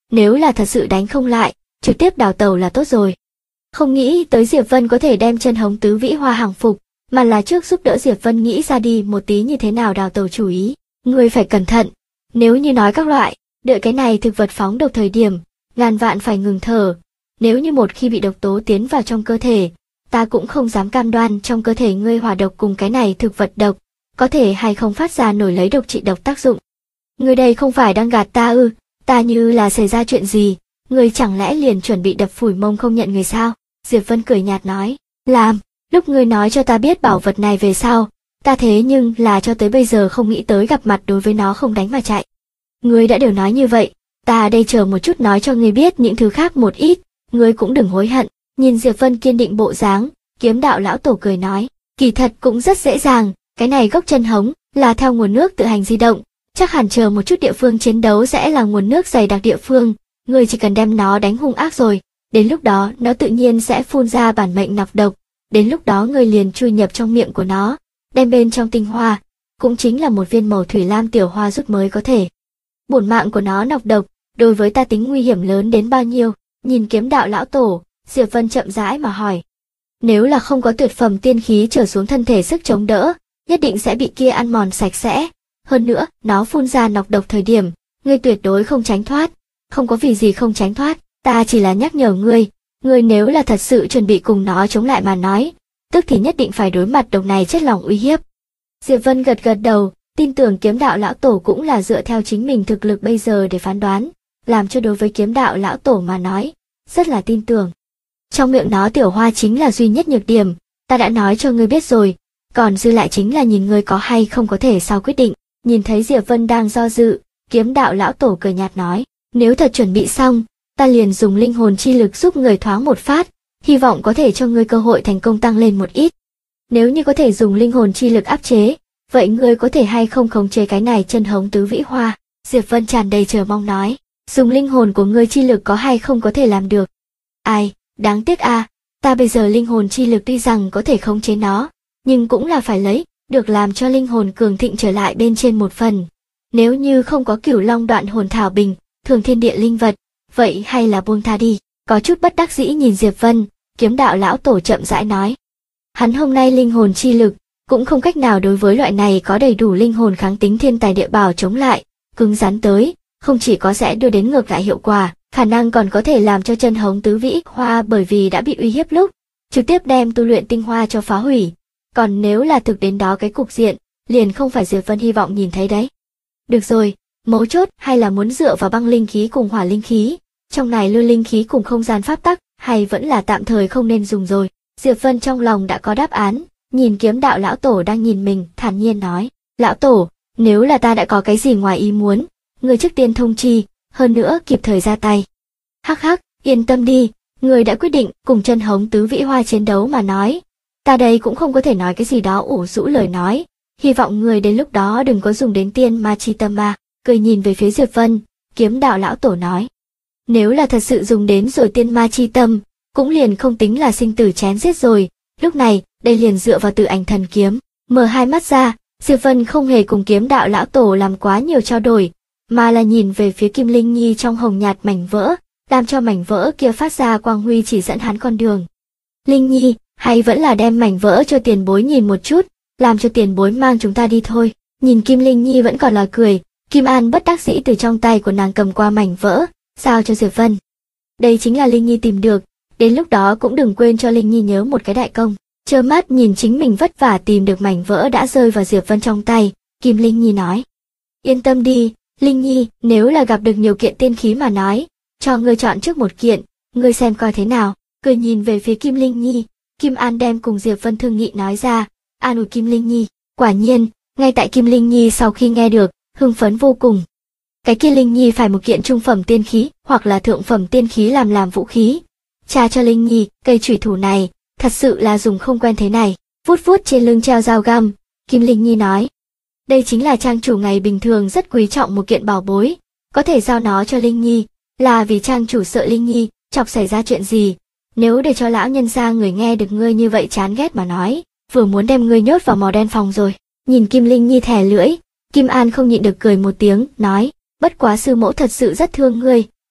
nếu là thật sự đánh không lại, trực tiếp đào tẩu là tốt rồi. Không nghĩ tới Diệp Vân có thể đem chân hống tứ vĩ hoa hàng phục, mà là trước giúp đỡ Diệp Vân nghĩ ra đi một tí như thế nào đào tẩu chủ ý. Ngươi phải cẩn thận, nếu như nói các loại, đợi cái này thực vật phóng độc thời điểm, ngàn vạn phải ngừng thở. Nếu như một khi bị độc tố tiến vào trong cơ thể, ta cũng không dám cam đoan trong cơ thể ngươi hỏa độc cùng cái này thực vật độc, có thể hay không phát ra nổi lấy độc trị độc tác dụng. Ngươi đây không phải đang gạt ta ư? Ta như là xảy ra chuyện gì, ngươi chẳng lẽ liền chuẩn bị đập phủi mông không nhận người sao? Diệp Vân cười nhạt nói, làm, lúc ngươi nói cho ta biết bảo vật này về sau, ta thế nhưng là cho tới bây giờ không nghĩ tới gặp mặt đối với nó không đánh mà chạy. Ngươi đã đều nói như vậy, ta đây chờ một chút nói cho ngươi biết những thứ khác một ít, ngươi cũng đừng hối hận. Nhìn Diệp Vân kiên định bộ dáng, Kiếm đạo lão tổ cười nói, kỳ thật cũng rất dễ dàng, cái này gốc chân hống là theo nguồn nước tự hành di động, chắc hẳn chờ một chút địa phương chiến đấu sẽ là nguồn nước dày đặc địa phương, ngươi chỉ cần đem nó đánh hung ác rồi, đến lúc đó nó tự nhiên sẽ phun ra bản mệnh nọc độc, đến lúc đó ngươi liền chui nhập trong miệng của nó, đem bên trong tinh hoa, cũng chính là một viên màu thủy lam tiểu hoa rút mới có thể. Bổn mạng của nó nọc độc, đối với ta tính nguy hiểm lớn đến bao nhiêu? Nhìn Kiếm đạo lão tổ, Diệp Vân chậm rãi mà hỏi. Nếu là không có tuyệt phẩm tiên khí trở xuống thân thể sức chống đỡ, nhất định sẽ bị kia ăn mòn sạch sẽ. Hơn nữa, nó phun ra nọc độc thời điểm, ngươi tuyệt đối không tránh thoát. Không có vì gì không tránh thoát, ta chỉ là nhắc nhở ngươi nếu là thật sự chuẩn bị cùng nó chống lại mà nói, tức thì nhất định phải đối mặt độc này chất lỏng uy hiếp. Diệp Vân gật gật đầu, tin tưởng Kiếm đạo lão tổ cũng là dựa theo chính mình thực lực bây giờ để phán đoán, làm cho đối với Kiếm đạo lão tổ mà nói, rất là tin tưởng. Trong miệng nó tiểu hoa chính là duy nhất nhược điểm, ta đã nói cho ngươi biết rồi, còn dư lại chính là nhìn ngươi có hay không có thể sao quyết định. Nhìn thấy Diệp Vân đang do dự, Kiếm đạo lão tổ cười nhạt nói, nếu thật chuẩn bị xong, ta liền dùng linh hồn chi lực giúp người thoáng một phát, hy vọng có thể cho ngươi cơ hội thành công tăng lên một ít. Nếu như có thể dùng linh hồn chi lực áp chế, vậy ngươi có thể hay không khống chế cái này chân hống tứ vĩ hoa? Diệp Vân tràn đầy chờ mong nói, dùng linh hồn của ngươi chi lực có hay không có thể làm được? Ai, đáng tiếc a, ta bây giờ linh hồn chi lực tuy rằng có thể khống chế nó, nhưng cũng là phải lấy được làm cho linh hồn cường thịnh trở lại bên trên một phần. Nếu như không có Cửu Long đoạn hồn thảo bình, thường thiên địa linh vật, vậy hay là buông tha đi. Có chút bất đắc dĩ nhìn Diệp Vân, Kiếm đạo lão tổ chậm rãi nói. Hắn hôm nay linh hồn chi lực, cũng không cách nào đối với loại này có đầy đủ linh hồn kháng tính thiên tài địa bảo chống lại, cứng rắn tới, không chỉ có sẽ đưa đến ngược lại hiệu quả, khả năng còn có thể làm cho chân hống tứ vĩ hoa bởi vì đã bị uy hiếp lúc, trực tiếp đem tu luyện tinh hoa cho phá hủy. Còn nếu là thực đến đó cái cục diện, liền không phải Diệp Vân hy vọng nhìn thấy đấy. Được rồi, mấu chốt hay là muốn dựa vào băng linh khí cùng hỏa linh khí, trong này lôi linh khí cùng không gian pháp tắc, hay vẫn là tạm thời không nên dùng rồi. Diệp Vân trong lòng đã có đáp án, nhìn Kiếm đạo lão tổ đang nhìn mình, thản nhiên nói, lão tổ, nếu là ta đã có cái gì ngoài ý muốn, người trước tiên thông chi, hơn nữa kịp thời ra tay. Hắc hắc, yên tâm đi, người đã quyết định cùng chân hống tứ vĩ hoa chiến đấu mà nói. Ta đây cũng không có thể nói cái gì đó ủ rũ lời nói, hy vọng người đến lúc đó đừng có dùng đến tiên ma chi tâm mà. Cười nhìn về phía Diệp Vân, Kiếm đạo lão tổ nói. Nếu là thật sự dùng đến rồi tiên ma chi tâm, cũng liền không tính là sinh tử chém giết rồi, lúc này, đây liền dựa vào Tử Ảnh Thần Kiếm. Mở hai mắt ra, Diệp Vân không hề cùng Kiếm đạo lão tổ làm quá nhiều trao đổi, mà là nhìn về phía Kim Linh Nhi trong hồng nhạt mảnh vỡ, làm cho mảnh vỡ kia phát ra quang huy chỉ dẫn hắn con đường. Linh Nhi, hay vẫn là đem mảnh vỡ cho tiền bối nhìn một chút, làm cho tiền bối mang chúng ta đi thôi. Nhìn Kim Linh Nhi vẫn còn là cười, Kim An bất đắc dĩ từ trong tay của nàng cầm qua mảnh vỡ, giao cho Diệp Vân. Đây chính là Linh Nhi tìm được, đến lúc đó cũng đừng quên cho Linh Nhi nhớ một cái đại công. Trơ mắt nhìn chính mình vất vả tìm được mảnh vỡ đã rơi vào Diệp Vân trong tay, Kim Linh Nhi nói. Yên tâm đi, Linh Nhi, nếu là gặp được nhiều kiện tiên khí mà nói, cho ngươi chọn trước một kiện, ngươi xem coi thế nào. Cười nhìn về phía Kim Linh Nhi, Kim An đem cùng Diệp Vân thương nghị nói ra, an ủi Kim Linh Nhi. Quả nhiên, ngay tại Kim Linh Nhi sau khi nghe được, hưng phấn vô cùng. Cái kia Linh Nhi phải một kiện trung phẩm tiên khí, hoặc là thượng phẩm tiên khí làm vũ khí. Cha cho Linh Nhi, cây chủy thủ này, thật sự là dùng không quen thế này. Vuốt vuốt trên lưng treo dao găm, Kim Linh Nhi nói. Đây chính là trang chủ ngày bình thường rất quý trọng một kiện bảo bối, có thể giao nó cho Linh Nhi, là vì trang chủ sợ Linh Nhi chọc xảy ra chuyện gì. Nếu để cho lão nhân gia người nghe được ngươi như vậy chán ghét mà nói, vừa muốn đem ngươi nhốt vào mỏ đen phòng rồi. Nhìn Kim Linh Nhi thè lưỡi, Kim An không nhịn được cười một tiếng, nói, bất quá sư mẫu thật sự rất thương ngươi,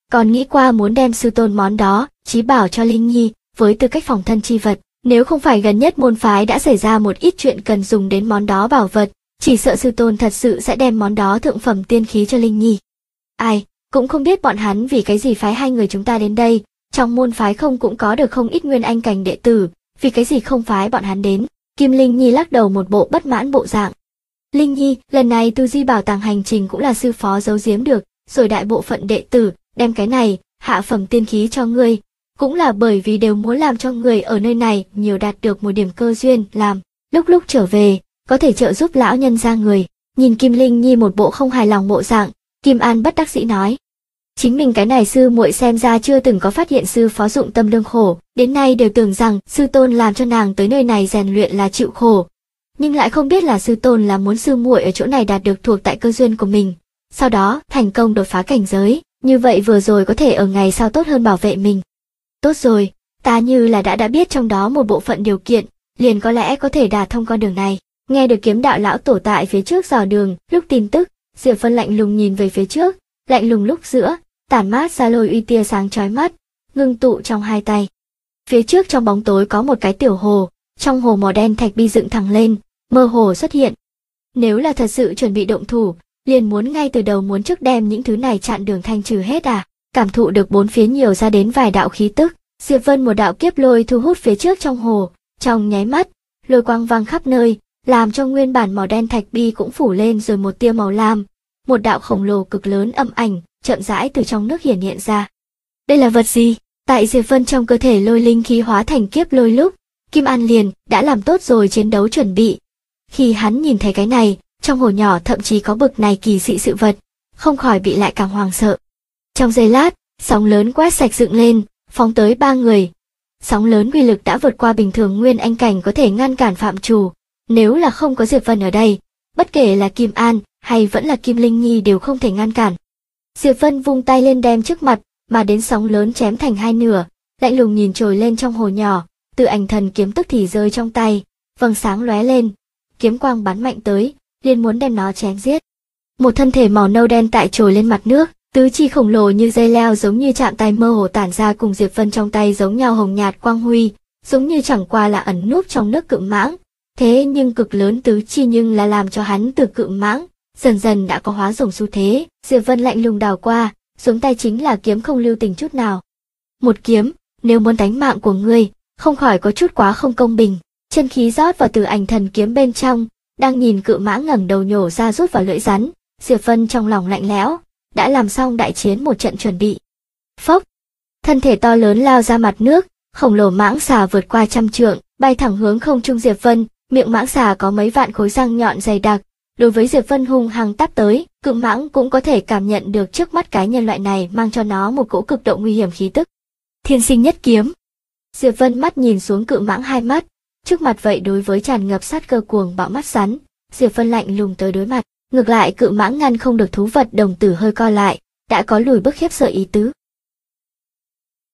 còn nghĩ qua muốn đem sư tôn món đó chí bảo cho Linh Nhi với tư cách phòng thân chi vật. Nếu không phải gần nhất môn phái đã xảy ra một ít chuyện cần dùng đến món đó bảo vật, chỉ sợ sư tôn thật sự sẽ đem món đó thượng phẩm tiên khí cho Linh Nhi. Ai, cũng không biết bọn hắn vì cái gì phái hai người chúng ta đến đây, trong môn phái không cũng có được không ít nguyên anh cảnh đệ tử, vì cái gì không phái bọn hắn đến. Kim Linh Nhi lắc đầu một bộ bất mãn bộ dạng. Linh Nhi, lần này tu di bảo tàng hành trình cũng là sư phó giấu giếm được, rồi đại bộ phận đệ tử đem cái này hạ phẩm tiên khí cho ngươi, cũng là bởi vì đều muốn làm cho người ở nơi này nhiều đạt được một điểm cơ duyên làm, lúc trở về, có thể trợ giúp lão nhân ra người. Nhìn Kim Linh Nhi một bộ không hài lòng bộ dạng, Kim An bất đắc dĩ nói. Chính mình cái này sư muội xem ra chưa từng có phát hiện sư phó dụng tâm lương khổ, đến nay đều tưởng rằng sư tôn làm cho nàng tới nơi này rèn luyện là chịu khổ. Nhưng lại không biết là sư tôn là muốn sư muội ở chỗ này đạt được thuộc tại cơ duyên của mình, sau đó thành công đột phá cảnh giới, như vậy vừa rồi có thể ở ngày sau tốt hơn bảo vệ mình. Tốt rồi, ta như là đã biết trong đó một bộ phận điều kiện, liền có lẽ có thể đả thông con đường này. Nghe được kiếm đạo lão tổ tại phía trước dò đường, lúc tin tức, Diệp Vân lạnh lùng nhìn về phía trước, lạnh lùng lúc giữa, tản mát ra lôi uy tia sáng chói mắt, ngưng tụ trong hai tay. Phía trước trong bóng tối có một cái tiểu hồ, trong hồ màu đen thạch bi dựng thẳng lên, mơ hồ xuất hiện. Nếu là thật sự chuẩn bị động thủ, liền muốn ngay từ đầu muốn trước đem những thứ này chặn đường thanh trừ hết à? Cảm thụ được bốn phía nhiều ra đến vài đạo khí tức, Diệp Vân một đạo kiếp lôi thu hút phía trước trong hồ, trong nháy mắt, lôi quang vang khắp nơi, làm cho nguyên bản màu đen thạch bi cũng phủ lên rồi một tia màu lam, một đạo khổng lồ cực lớn âm ảnh chậm rãi từ trong nước hiển hiện ra. Đây là vật gì? Tại Diệp Vân trong cơ thể lôi linh khí hóa thành kiếp lôi lúc, Kim An liền đã làm tốt rồi chiến đấu chuẩn bị. Khi hắn nhìn thấy cái này, trong hồ nhỏ thậm chí có bực này kỳ dị sự vật, không khỏi bị lại càng hoàng sợ. Trong giây lát, sóng lớn quét sạch dựng lên, phóng tới ba người. Sóng lớn uy lực đã vượt qua bình thường nguyên anh cảnh có thể ngăn cản phạm trù. Nếu là không có Diệp Vân ở đây, bất kể là Kim An hay vẫn là Kim Linh Nhi đều không thể ngăn cản. Diệp Vân vung tay lên đem trước mặt mà đến sóng lớn chém thành hai nửa, lạnh lùng nhìn trồi lên trong hồ nhỏ, Tự Ảnh Thần kiếm tức thì rơi trong tay, vầng sáng lóe lên, kiếm quang bắn mạnh tới, liền muốn đem nó chém giết. Một thân thể màu nâu đen tại trồi lên mặt nước, tứ chi khổng lồ như dây leo giống như chạm tay mơ hồ tản ra cùng Diệp Vân trong tay giống nhau hồng nhạt quang huy, giống như chẳng qua là ẩn núp trong nước cự mãng. Thế nhưng cực lớn tứ chi nhưng là làm cho hắn từ cự mãng dần dần đã có hóa rồng xu thế. Diệp Vân lạnh lùng đào qua, xuống tay chính là kiếm không lưu tình chút nào. Một kiếm, nếu muốn tánh mạng của ngươi, không khỏi có chút quá không công bình. Chân khí rót vào Từ Ảnh Thần kiếm bên trong, đang nhìn cự mãng ngẩng đầu nhổ ra rút vào lưỡi rắn. Diệp Vân trong lòng lạnh lẽo, đã làm xong đại chiến một trận chuẩn bị. Phốc, thân thể to lớn lao ra mặt nước, khổng lồ mãng xà vượt qua trăm trượng, bay thẳng hướng không trung Diệp Vân. Miệng mãng xà có mấy vạn khối răng nhọn dày đặc, đối với Diệp Vân hung hăng táp tới, cự mãng cũng có thể cảm nhận được trước mắt cái nhân loại này mang cho nó một cỗ cực độ nguy hiểm khí tức. Thiên sinh nhất kiếm. Diệp Vân mắt nhìn xuống cự mãng hai mắt, trước mặt vậy đối với tràn ngập sát cơ cuồng bạo mắt rắn, Diệp Vân lạnh lùng tới đối mặt, ngược lại cự mãng ngăn không được thú vật đồng tử hơi co lại, đã có lùi bước khiếp sợ ý tứ.